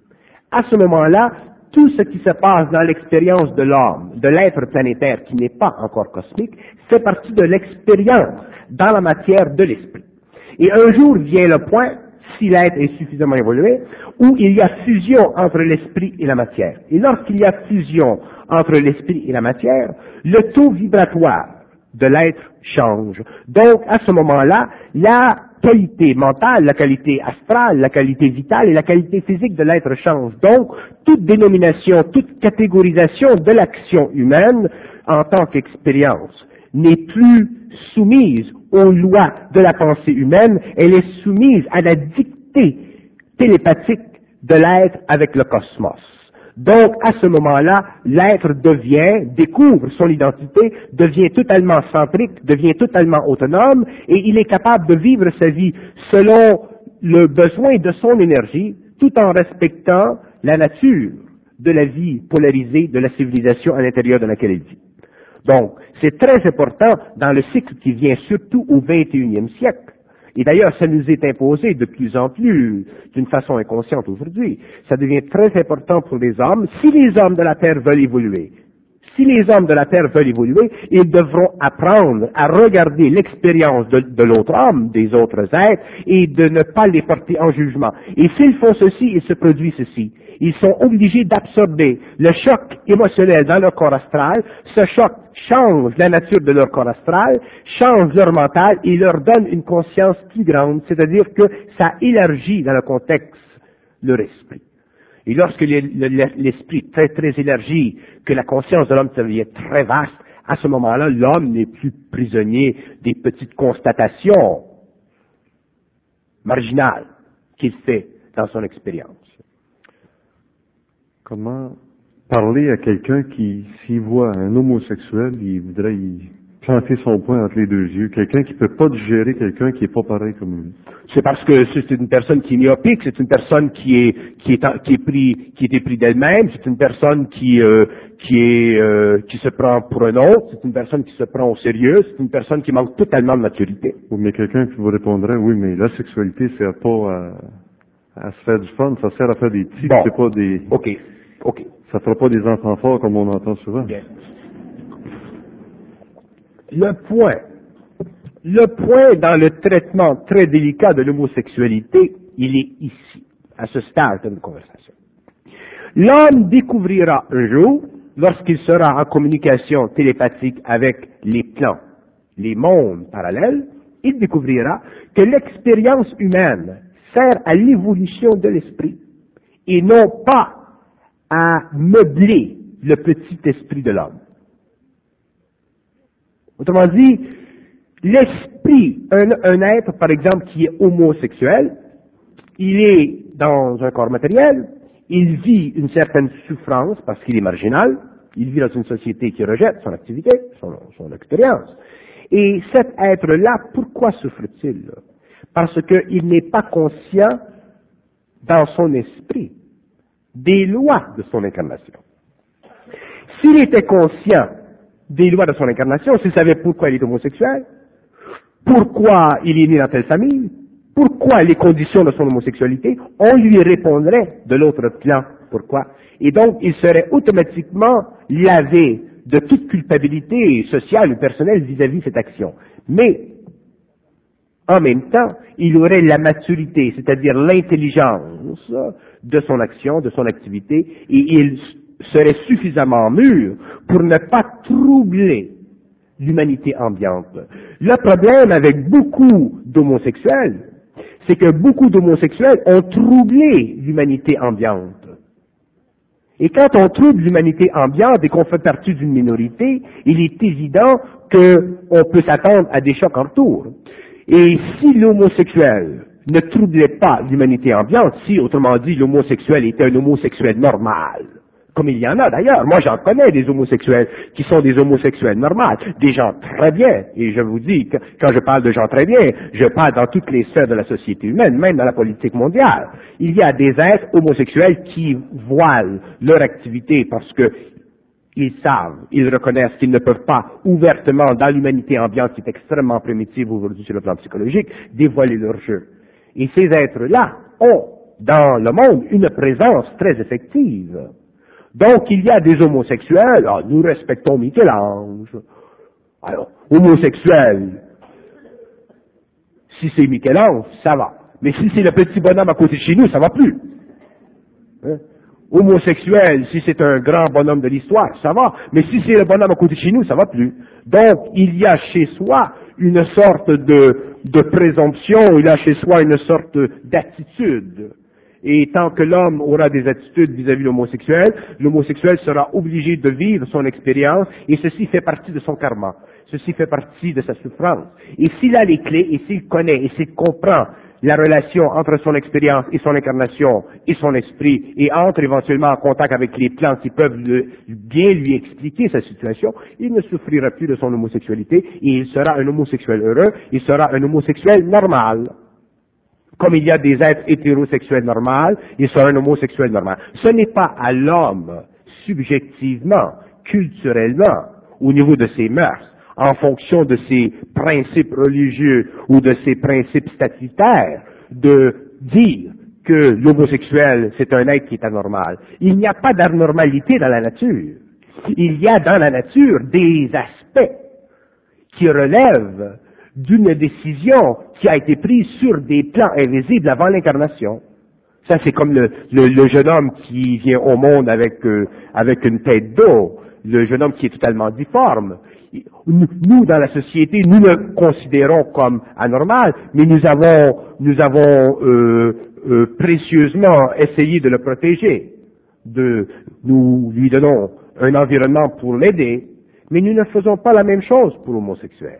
à ce moment-là, tout ce qui se passe dans l'expérience de l'homme, de l'être planétaire qui n'est pas encore cosmique, fait partie de l'expérience dans la matière de l'esprit. Et un jour vient le point, si l'être est suffisamment évolué, où il y a fusion entre l'esprit et la matière. Et lorsqu'il y a fusion entre l'esprit et la matière, le taux vibratoire de l'être change. Donc, à ce moment-là, la qualité mentale, la qualité astrale, la qualité vitale et la qualité physique de l'être change. Donc, toute dénomination, toute catégorisation de l'action humaine en tant qu'expérience n'est plus soumise aux lois de la pensée humaine, elle est soumise à la dictée télépathique de l'être avec le cosmos. Donc, à ce moment-là, l'être devient, découvre son identité, devient totalement centrique, devient totalement autonome, et il est capable de vivre sa vie selon le besoin de son énergie, tout en respectant la nature de la vie polarisée de la civilisation à l'intérieur de laquelle il vit. Donc, c'est très important dans le cycle qui vient surtout au vingt et unième siècle. Et d'ailleurs, ça nous est imposé de plus en plus, d'une façon inconsciente aujourd'hui. Ça devient très important pour les hommes. Si les hommes de la Terre veulent évoluer, si les hommes de la Terre veulent évoluer, ils devront apprendre à regarder l'expérience de, de l'autre homme, des autres êtres, et de ne pas les porter en jugement. Et s'ils font ceci, il se produit ceci. Ils sont obligés d'absorber le choc émotionnel dans leur corps astral. Ce choc change la nature de leur corps astral, change leur mental et leur donne une conscience plus grande, c'est-à-dire que ça élargit dans le contexte leur esprit. Et lorsque l'esprit est très très élargi, que la conscience de l'homme devient très vaste, à ce moment-là, l'homme n'est plus prisonnier des petites constatations marginales qu'il fait dans son expérience. Comment parler à quelqu'un qui, s'il voit un homosexuel, il voudrait y planter son poing entre les deux yeux, quelqu'un qui ne peut pas digérer quelqu'un qui n'est pas pareil comme lui? C'est parce que c'est une personne qui est myopique, c'est une personne qui est qui est qui est pris qui est épris d'elle-même, c'est une personne qui euh, qui est euh, qui se prend pour un autre, c'est une personne qui se prend au sérieux, c'est une personne qui manque totalement de maturité. Oui, mais quelqu'un qui vous répondrait, oui, mais la sexualité, c'est pas à, à se faire du fun, ça sert à faire des petits, Bon. c'est pas des. Ok, ok. Ça fera pas des enfants forts comme on entend souvent. Bien. Le point, le point dans le traitement très délicat de l'homosexualité, il est ici, à ce stade de notre conversation. L'homme découvrira un jour, lorsqu'il sera en communication télépathique avec les plans, les mondes parallèles, il découvrira que l'expérience humaine sert à l'évolution de l'esprit et non pas à meubler le petit esprit de l'homme. Autrement dit, l'esprit, un, un être, par exemple, qui est homosexuel, il est dans un corps matériel, il vit une certaine souffrance parce qu'il est marginal, Il vit dans une société qui rejette son activité, son, son expérience. Et cet être-là, pourquoi souffre-t-il? Parce qu'il n'est pas conscient dans son esprit des lois de son incarnation. S'il était conscient des lois de son incarnation, s'il savait pourquoi il est homosexuel, pourquoi il est né dans telle famille, pourquoi les conditions de son homosexualité, on lui répondrait de l'autre plan pourquoi. Et donc, il serait automatiquement lavé de toute culpabilité sociale ou personnelle vis-à-vis de cette action. Mais, en même temps, il aurait la maturité, c'est-à-dire l'intelligence de son action, de son activité, et il serait suffisamment mûr pour ne pas troubler l'humanité ambiante. Le problème avec beaucoup d'homosexuels, c'est que beaucoup d'homosexuels ont troublé l'humanité ambiante. Et quand on trouble l'humanité ambiante et qu'on fait partie d'une minorité, il est évident qu'on peut s'attendre à des chocs en retour. Et si l'homosexuel ne troublait pas l'humanité ambiante, si, autrement dit, l'homosexuel était un homosexuel normal, comme il y en a d'ailleurs, moi j'en connais des homosexuels qui sont des homosexuels normaux, des gens très bien, et je vous dis que quand je parle de gens très bien, je parle dans toutes les sphères de la société humaine, même dans la politique mondiale. Il y a des êtres homosexuels qui voilent leur activité parce que ils savent, ils reconnaissent qu'ils ne peuvent pas ouvertement, dans l'humanité ambiante qui est extrêmement primitive aujourd'hui sur le plan psychologique, dévoiler leur jeu. Et ces êtres-là ont, dans le monde, une présence très effective. Donc, il y a des homosexuels, ah, nous respectons Michel-Ange. Alors, homosexuel, si c'est Michel-Ange, ça va. Mais si c'est le petit bonhomme à côté de chez nous, ça va plus. Hein? Homosexuel, si c'est un grand bonhomme de l'histoire, ça va. Mais si c'est le bonhomme à côté de chez nous, ça va plus. Donc, il y a chez soi une sorte de, de présomption, il y a chez soi une sorte d'attitude. Et tant que l'homme aura des attitudes vis-à-vis de l'homosexuel, l'homosexuel sera obligé de vivre son expérience, et ceci fait partie de son karma. Ceci fait partie de sa souffrance. Et s'il a les clés, et s'il connaît, et s'il comprend la relation entre son expérience et son incarnation et son esprit, et entre éventuellement en contact avec les plans qui peuvent le, bien lui expliquer sa situation, il ne souffrira plus de son homosexualité, et il sera un homosexuel heureux, il sera un homosexuel normal. Comme il y a des êtres hétérosexuels normaux, il sera un homosexuel normal. Ce n'est pas à l'homme, subjectivement, culturellement, au niveau de ses mœurs, en fonction de ses principes religieux ou de ses principes statutaires, de dire que l'homosexuel, c'est un être qui est anormal. Il n'y a pas d'anormalité dans la nature. Il y a dans la nature des aspects qui relèvent d'une décision qui a été prise sur des plans invisibles avant l'incarnation. Ça, c'est comme le, le, le jeune homme qui vient au monde avec, euh, avec une tête d'eau, le jeune homme qui est totalement difforme. Nous, dans la société, nous le considérons comme anormal, mais nous avons, nous avons euh, euh, précieusement essayé de le protéger. De, nous lui donnons un environnement pour l'aider, mais nous ne faisons pas la même chose pour l'homosexuel.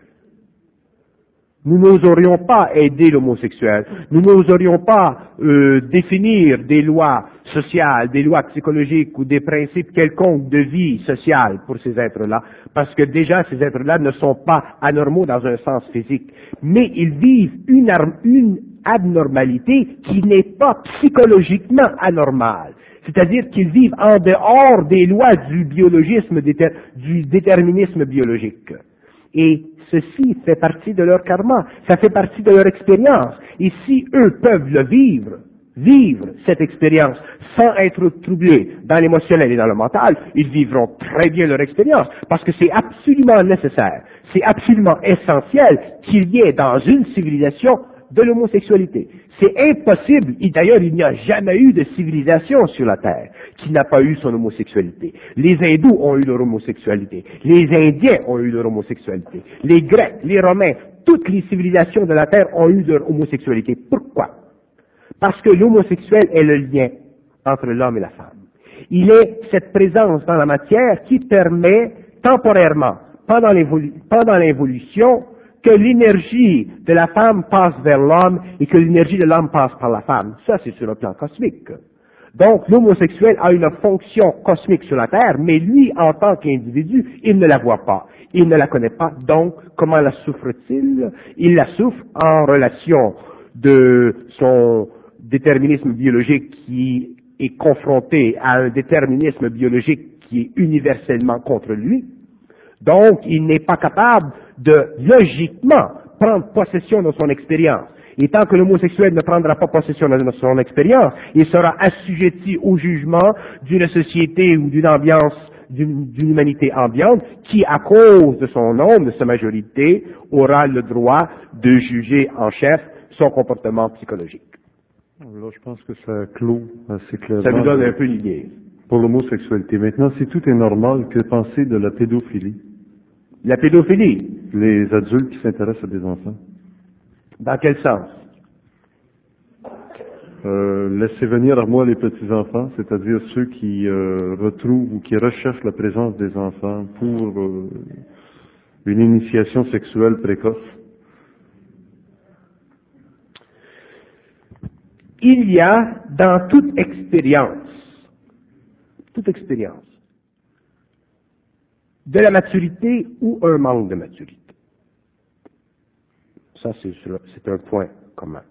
Nous n'oserions pas aider l'homosexuel. Nous n'oserions pas euh, définir des lois sociales, des lois psychologiques ou des principes quelconques de vie sociale pour ces êtres-là, parce que déjà ces êtres-là ne sont pas anormaux dans un sens physique, mais ils vivent une, une abnormalité qui n'est pas psychologiquement anormale. C'est-à-dire qu'ils vivent en dehors des lois du biologisme, du déterminisme biologique. Et ceci fait partie de leur karma, ça fait partie de leur expérience. Et si eux peuvent le vivre, vivre cette expérience sans être troublés dans l'émotionnel et dans le mental, ils vivront très bien leur expérience, parce que c'est absolument nécessaire, c'est absolument essentiel qu'il y ait dans une civilisation de l'homosexualité. C'est impossible, et d'ailleurs il n'y a jamais eu de civilisation sur la Terre qui n'a pas eu son homosexualité. Les hindous ont eu leur homosexualité, les Indiens ont eu leur homosexualité, les Grecs, les Romains, toutes les civilisations de la Terre ont eu leur homosexualité. Pourquoi? Parce que l'homosexuel est le lien entre l'homme et la femme. Il est cette présence dans la matière qui permet temporairement, pendant l'évolution, que l'énergie de la femme passe vers l'homme et que l'énergie de l'homme passe par la femme. Ça, c'est sur le plan cosmique. Donc, l'homosexuel a une fonction cosmique sur la Terre, mais lui, en tant qu'individu, il ne la voit pas. Il ne la connaît pas. Donc, comment la souffre-t-il? Il la souffre en relation de son déterminisme biologique qui est confronté à un déterminisme biologique qui est universellement contre lui. Donc, il n'est pas capable de, logiquement, prendre possession de son expérience. Et tant que l'homosexuel ne prendra pas possession de son expérience, il sera assujetti au jugement d'une société ou d'une ambiance, d'une, d'une humanité ambiante, qui, à cause de son nombre, de sa majorité, aura le droit de juger en chef son comportement psychologique. Là, je pense que ça clôt assez clairement. Ça vous donne un peu l'idée. Pour l'homosexualité. Maintenant, si tout est normal, que penser de la pédophilie? La pédophilie. Les adultes qui s'intéressent à des enfants. Dans quel sens? Euh, laisser venir à moi les petits-enfants, c'est-à-dire ceux qui euh, retrouvent ou qui recherchent la présence des enfants pour euh, une initiation sexuelle précoce. Il y a dans toute expérience, toute expérience, de la maturité ou un manque de maturité. Ça, c'est, c'est un point commun.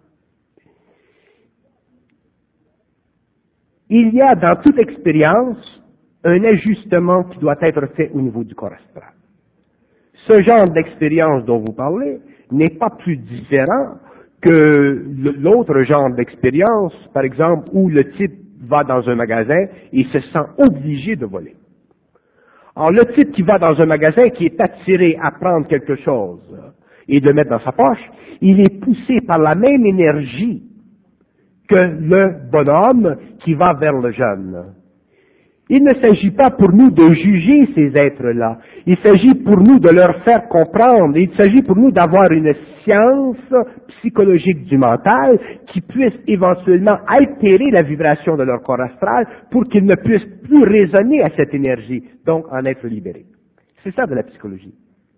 Il y a dans toute expérience un ajustement qui doit être fait au niveau du corps astral. Ce genre d'expérience dont vous parlez n'est pas plus différent que l'autre genre d'expérience, par exemple, où le type va dans un magasin et se sent obligé de voler. Alors, le type qui va dans un magasin, qui est attiré à prendre quelque chose et de le mettre dans sa poche, il est poussé par la même énergie que le bonhomme qui va vers le jeune. Il ne s'agit pas pour nous de juger ces êtres-là. Il s'agit pour nous de leur faire comprendre. Il s'agit pour nous d'avoir une science psychologique du mental qui puisse éventuellement altérer la vibration de leur corps astral pour qu'ils ne puissent plus raisonner à cette énergie, donc en être libérés. C'est ça de la psychologie.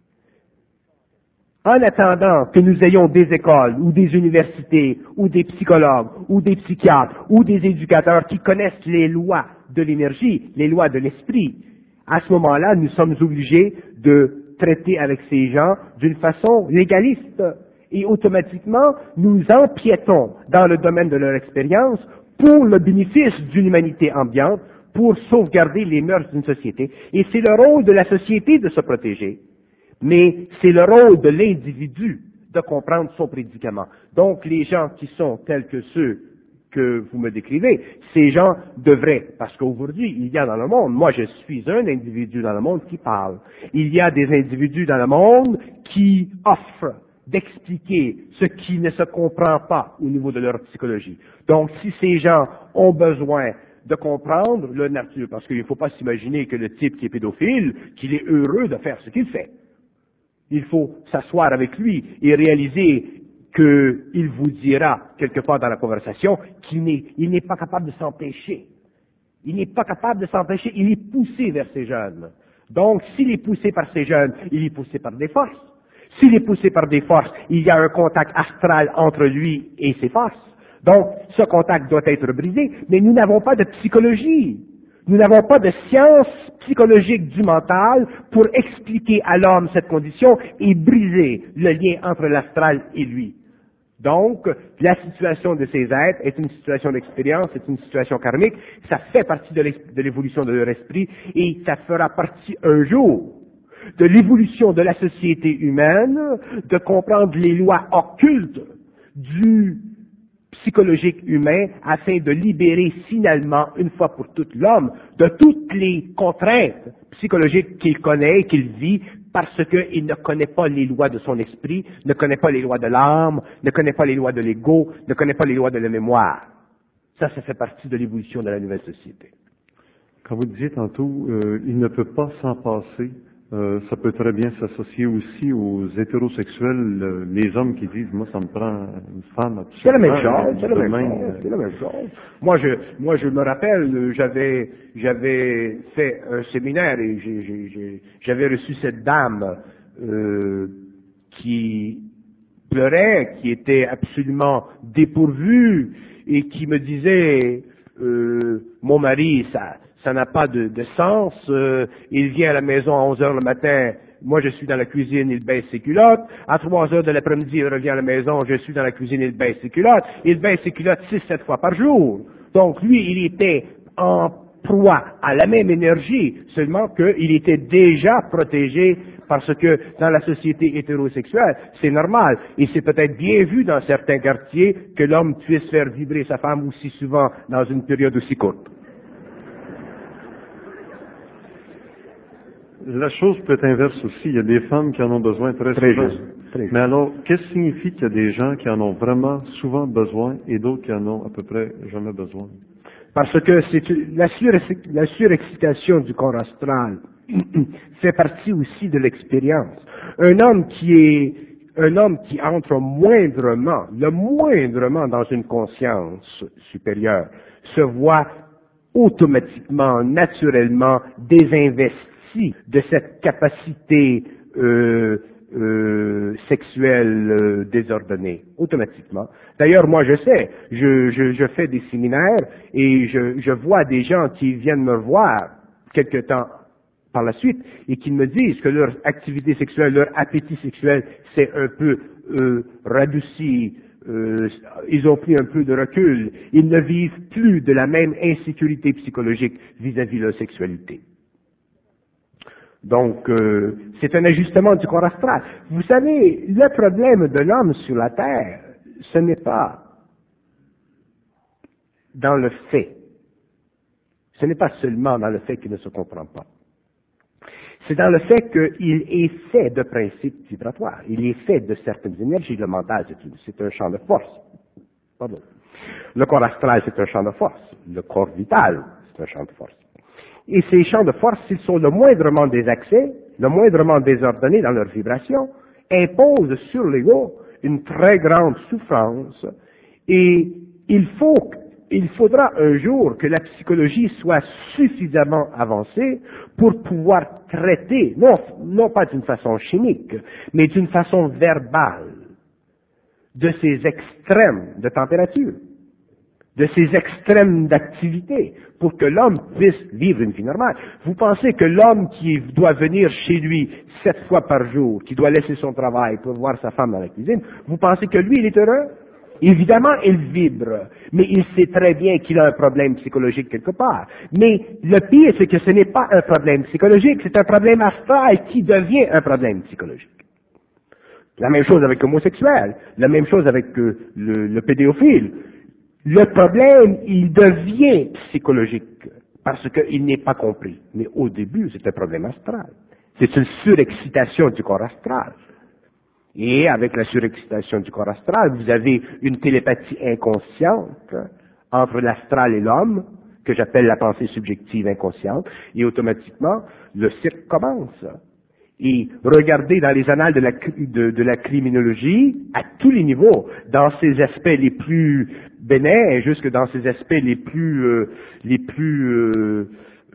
En attendant que nous ayons des écoles, ou des universités, ou des psychologues, ou des psychiatres, ou des éducateurs qui connaissent les lois de l'énergie, les lois de l'esprit, à ce moment-là, nous sommes obligés de traiter avec ces gens d'une façon légaliste. Et automatiquement, nous empiétons dans le domaine de leur expérience pour le bénéfice d'une humanité ambiante, pour sauvegarder les mœurs d'une société. Et c'est le rôle de la société de se protéger. Mais c'est le rôle de l'individu de comprendre son prédicament. Donc, les gens qui sont tels que ceux que vous me décrivez, ces gens devraient, parce qu'aujourd'hui, il y a dans le monde, moi je suis un individu dans le monde qui parle, il y a des individus dans le monde qui offrent d'expliquer ce qui ne se comprend pas au niveau de leur psychologie. Donc, si ces gens ont besoin de comprendre leur nature, parce qu'il ne faut pas s'imaginer que le type qui est pédophile, qu'il est heureux de faire ce qu'il fait. Il faut s'asseoir avec lui et réaliser qu'il vous dira, quelque part dans la conversation, qu'il n'est, il n'est pas capable de s'empêcher. Il n'est pas capable de s'empêcher, il est poussé vers ces jeunes. Donc, s'il est poussé par ces jeunes, il est poussé par des forces. S'il est poussé par des forces, il y a un contact astral entre lui et ses forces. Donc, ce contact doit être brisé, mais nous n'avons pas de psychologie. Nous n'avons pas de science psychologique du mental pour expliquer à l'homme cette condition et briser le lien entre l'astral et lui. Donc, la situation de ces êtres est une situation d'expérience, c'est une situation karmique, ça fait partie de l'évolution de leur esprit et ça fera partie un jour de l'évolution de la société humaine, de comprendre les lois occultes du psychologique humain afin de libérer finalement, une fois pour toutes, l'homme de toutes les contraintes psychologiques qu'il connaît, qu'il vit, parce qu'il ne connaît pas les lois de son esprit, ne connaît pas les lois de l'âme, ne connaît pas les lois de l'ego, ne connaît pas les lois de la mémoire. Ça, ça fait partie de l'évolution de la nouvelle société. Quand vous disiez tantôt, euh, il ne peut pas s'en passer, euh, ça peut très bien s'associer aussi aux hétérosexuels, euh, les hommes qui disent, moi, ça me prend une femme absolument. C'est la même chose, c'est la même Demain, chose, c'est la même chose. Moi, je, moi, je me rappelle, j'avais, j'avais fait un séminaire et j'ai, j'ai, j'ai, j'avais reçu cette dame, euh, qui pleurait, qui était absolument dépourvue et qui me disait, euh, mon mari, ça ça n'a pas de, de sens, euh, il vient à la maison à onze heures le matin, moi je suis dans la cuisine, il baisse ses culottes, à trois heures de l'après-midi, il revient à la maison, je suis dans la cuisine, il baisse ses culottes, il baisse ses culottes six, sept fois par jour. Donc lui, il était en proie à la même énergie, seulement qu'il était déjà protégé parce que dans la société hétérosexuelle, c'est normal, et c'est peut-être bien vu dans certains quartiers que l'homme puisse faire vibrer sa femme aussi souvent dans une période aussi courte. La chose peut être inverse aussi. Il y a des femmes qui en ont besoin très, Très souvent. juste, très juste. Mais alors, qu'est-ce qui signifie qu'il y a des gens qui en ont vraiment souvent besoin et d'autres qui en ont à peu près jamais besoin? Parce que c'est une- la, surexci- la surexcitation du corps astral fait partie aussi de l'expérience. Un homme qui est un homme qui entre moindrement, le moindrement dans une conscience supérieure, se voit automatiquement, naturellement désinvesti de cette capacité euh, euh, sexuelle euh, désordonnée, automatiquement. D'ailleurs, moi je sais, je, je, je fais des séminaires et je, je vois des gens qui viennent me voir quelque temps par la suite et qui me disent que leur activité sexuelle, leur appétit sexuel s'est un peu euh, radouci, euh, ils ont pris un peu de recul, ils ne vivent plus de la même insécurité psychologique vis-à-vis de leur sexualité. Donc, euh, c'est un ajustement du corps astral. Vous savez, le problème de l'homme sur la Terre, ce n'est pas dans le fait. Ce n'est pas seulement dans le fait qu'il ne se comprend pas. C'est dans le fait qu'il est fait de principes vibratoires. Il est fait de certaines énergies. Le mental, c'est, c'est un champ de force. Pardon. Le corps astral, c'est un champ de force. Le corps vital, c'est un champ de force. Et ces champs de force, s'ils sont le moindrement désaxés, le moindrement désordonnés dans leur vibration, imposent sur l'ego une très grande souffrance. Et il faut, il faudra un jour que la psychologie soit suffisamment avancée pour pouvoir traiter, non, non pas d'une façon chimique, mais d'une façon verbale, de ces extrêmes de température, de ces extrêmes d'activité, pour que l'homme puisse vivre une vie normale. Vous pensez que l'homme qui doit venir chez lui sept fois par jour, qui doit laisser son travail pour voir sa femme dans la cuisine, vous pensez que lui, il est heureux? Évidemment, il vibre, mais il sait très bien qu'il a un problème psychologique quelque part. Mais le pire, c'est que ce n'est pas un problème psychologique, c'est un problème astral qui devient un problème psychologique. La même chose avec l'homosexuel, la même chose avec euh, le, le pédophile. Le problème, il devient psychologique parce qu'il n'est pas compris. Mais au début, c'est un problème astral. C'est une surexcitation du corps astral. Et avec la surexcitation du corps astral, vous avez une télépathie inconsciente entre l'astral et l'homme, que j'appelle la pensée subjective inconsciente, et automatiquement, le cirque commence. Et regardez dans les annales de la, de, de la criminologie, à tous les niveaux, dans ses aspects les plus bénins, jusque dans ses aspects les plus, euh, les plus euh,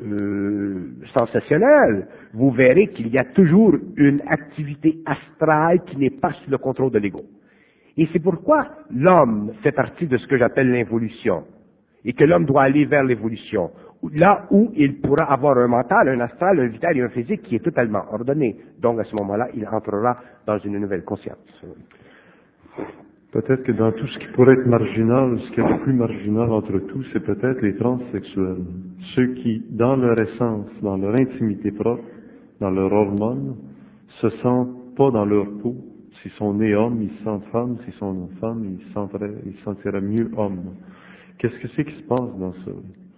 euh, sensationnels, vous verrez qu'il y a toujours une activité astrale qui n'est pas sous le contrôle de l'ego. Et c'est pourquoi l'homme fait partie de ce que j'appelle l'involution, et que l'homme doit aller vers l'évolution, là où il pourra avoir un mental, un astral, un vital et un physique qui est totalement ordonné. Donc à ce moment-là, il entrera dans une nouvelle conscience. Peut-être que dans tout ce qui pourrait être marginal, ce qui est le plus marginal entre tous, c'est peut-être les transsexuels. Ceux qui, dans leur essence, dans leur intimité propre, dans leurs hormones, se sentent pas dans leur peau. S'ils sont nés hommes, ils se sentent femmes. S'ils sont femmes, ils se sentiraient, ils se sentiraient mieux hommes. Qu'est-ce que c'est qui se passe dans ça?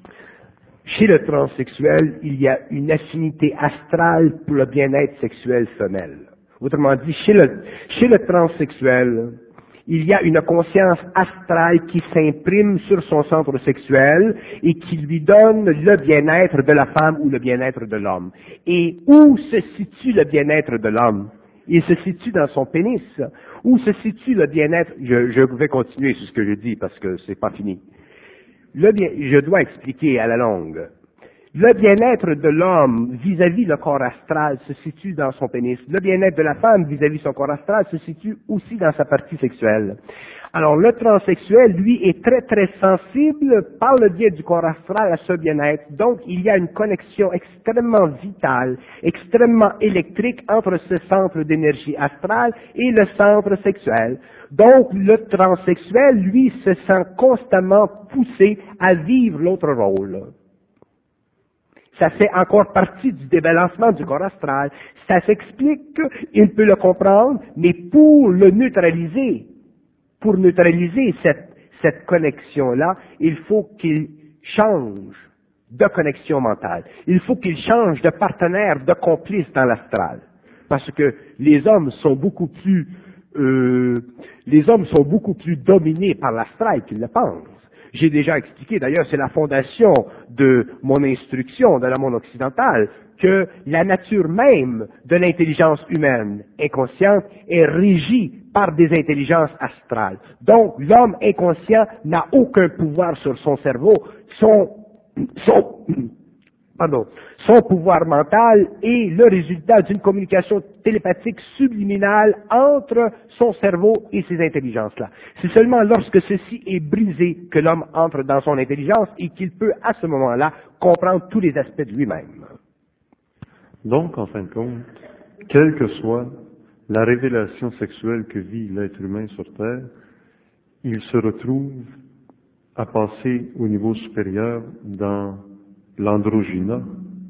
Chez le transsexuel, il y a une affinité astrale pour le bien-être sexuel femelle. Autrement dit, chez le, chez le transsexuel, il y a une conscience astrale qui s'imprime sur son centre sexuel et qui lui donne le bien-être de la femme ou le bien-être de l'homme. Et où se situe le bien-être de l'homme? Il se situe dans son pénis. Où se situe le bien-être? Je, je vais continuer sur ce que je dis parce que c'est pas fini. Le bien, je dois expliquer à la longue. Le bien-être de l'homme vis-à-vis le corps astral se situe dans son pénis. Le bien-être de la femme vis-à-vis son corps astral se situe aussi dans sa partie sexuelle. Alors le transsexuel, lui, est très très sensible par le biais du corps astral à ce bien-être. Donc il y a une connexion extrêmement vitale, extrêmement électrique entre ce centre d'énergie astrale et le centre sexuel. Donc le transsexuel, lui, se sent constamment poussé à vivre l'autre rôle. Ça fait encore partie du débalancement du corps astral. Ça s'explique, il peut le comprendre, mais pour le neutraliser, pour neutraliser cette, cette connexion-là, il faut qu'il change de connexion mentale. Il faut qu'il change de partenaire, de complice dans l'astral. Parce que les hommes sont beaucoup plus, euh, les hommes sont beaucoup plus dominés par l'astral qu'ils le pensent. J'ai déjà expliqué, d'ailleurs, c'est la fondation de mon instruction dans le monde occidental, que la nature même de l'intelligence humaine inconsciente est régie par des intelligences astrales. Donc, l'homme inconscient n'a aucun pouvoir sur son cerveau, son, son, pardon, son pouvoir mental est le résultat d'une communication télépathique subliminale entre son cerveau et ces intelligences-là. C'est seulement lorsque ceci est brisé que l'homme entre dans son intelligence et qu'il peut, à ce moment-là, comprendre tous les aspects de lui-même. Donc, en fin de compte, quelle que soit la révélation sexuelle que vit l'être humain sur Terre, il se retrouve à passer au niveau supérieur dans l'androgyna,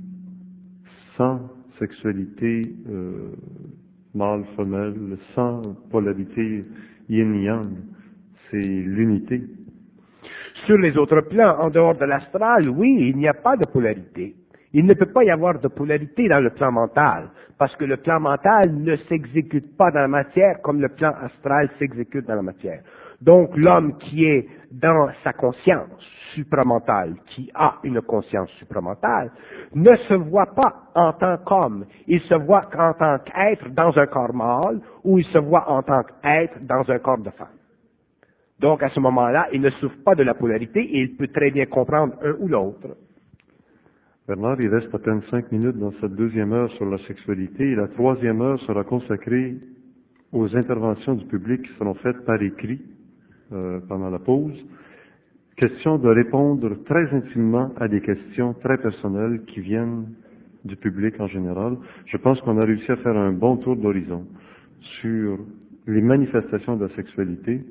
sans sexualité euh, mâle-femelle, sans polarité yin-yang, c'est l'unité. Sur les autres plans, en dehors de l'astral, oui, il n'y a pas de polarité. Il ne peut pas y avoir de polarité dans le plan mental, parce que le plan mental ne s'exécute pas dans la matière comme le plan astral s'exécute dans la matière. Donc l'homme qui est dans sa conscience supramentale, qui a une conscience supramentale, ne se voit pas en tant qu'homme, il se voit en tant qu'être dans un corps mâle, ou il se voit en tant qu'être dans un corps de femme. Donc à ce moment-là, il ne souffre pas de la polarité et il peut très bien comprendre un ou l'autre. Bernard, il reste à peine cinq minutes dans cette deuxième heure sur la sexualité et la troisième heure sera consacrée aux interventions du public qui seront faites par écrit euh, pendant la pause. Question de répondre très intimement à des questions très personnelles qui viennent du public en général. Je pense qu'on a réussi à faire un bon tour d'horizon sur les manifestations de la sexualité.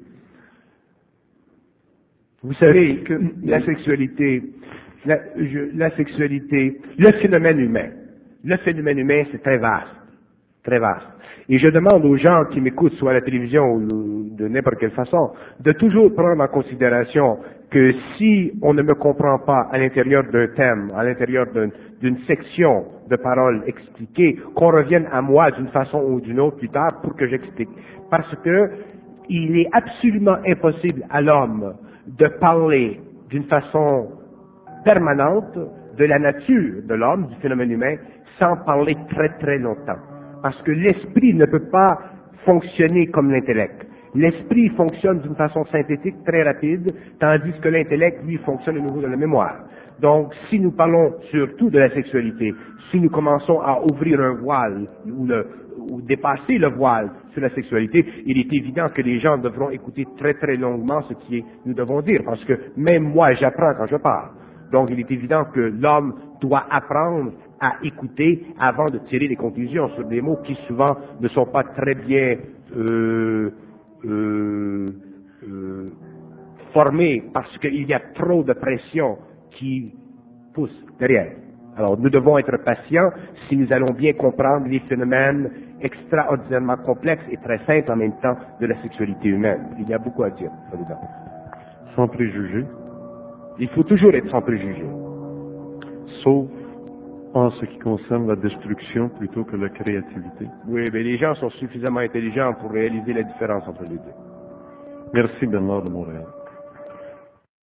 Vous savez que la sexualité, la, je, la sexualité, le phénomène humain, le phénomène humain, c'est très vaste, très vaste. Et je demande aux gens qui m'écoutent, soit à la télévision ou de n'importe quelle façon, de toujours prendre en considération que si on ne me comprend pas à l'intérieur d'un thème, à l'intérieur d'un, d'une section de paroles expliquées, qu'on revienne à moi d'une façon ou d'une autre plus tard pour que j'explique. Parce que il est absolument impossible à l'homme de parler d'une façon permanente de la nature de l'homme, du phénomène humain, sans parler très très longtemps. Parce que l'esprit ne peut pas fonctionner comme l'intellect. L'esprit fonctionne d'une façon synthétique très rapide, tandis que l'intellect, lui, fonctionne au niveau de la mémoire. Donc, si nous parlons surtout de la sexualité, si nous commençons à ouvrir un voile, ou, le, ou dépasser le voile sur la sexualité, il est évident que les gens devront écouter très très longuement ce que nous devons dire, parce que même moi, j'apprends quand je parle. Donc, il est évident que l'homme doit apprendre à écouter avant de tirer des conclusions sur des mots qui souvent ne sont pas très bien euh, euh, euh, formés, parce qu'il y a trop de pression qui pousse derrière. Alors, nous devons être patients si nous allons bien comprendre les phénomènes extraordinairement complexes et très simples en même temps de la sexualité humaine. Il y a beaucoup à dire là-dedans. Sans préjugés. Il faut toujours être sans préjugés. Sauf en ce qui concerne la destruction plutôt que la créativité. Oui, mais les gens sont suffisamment intelligents pour réaliser la différence entre les deux. Merci Bernard de Montréal.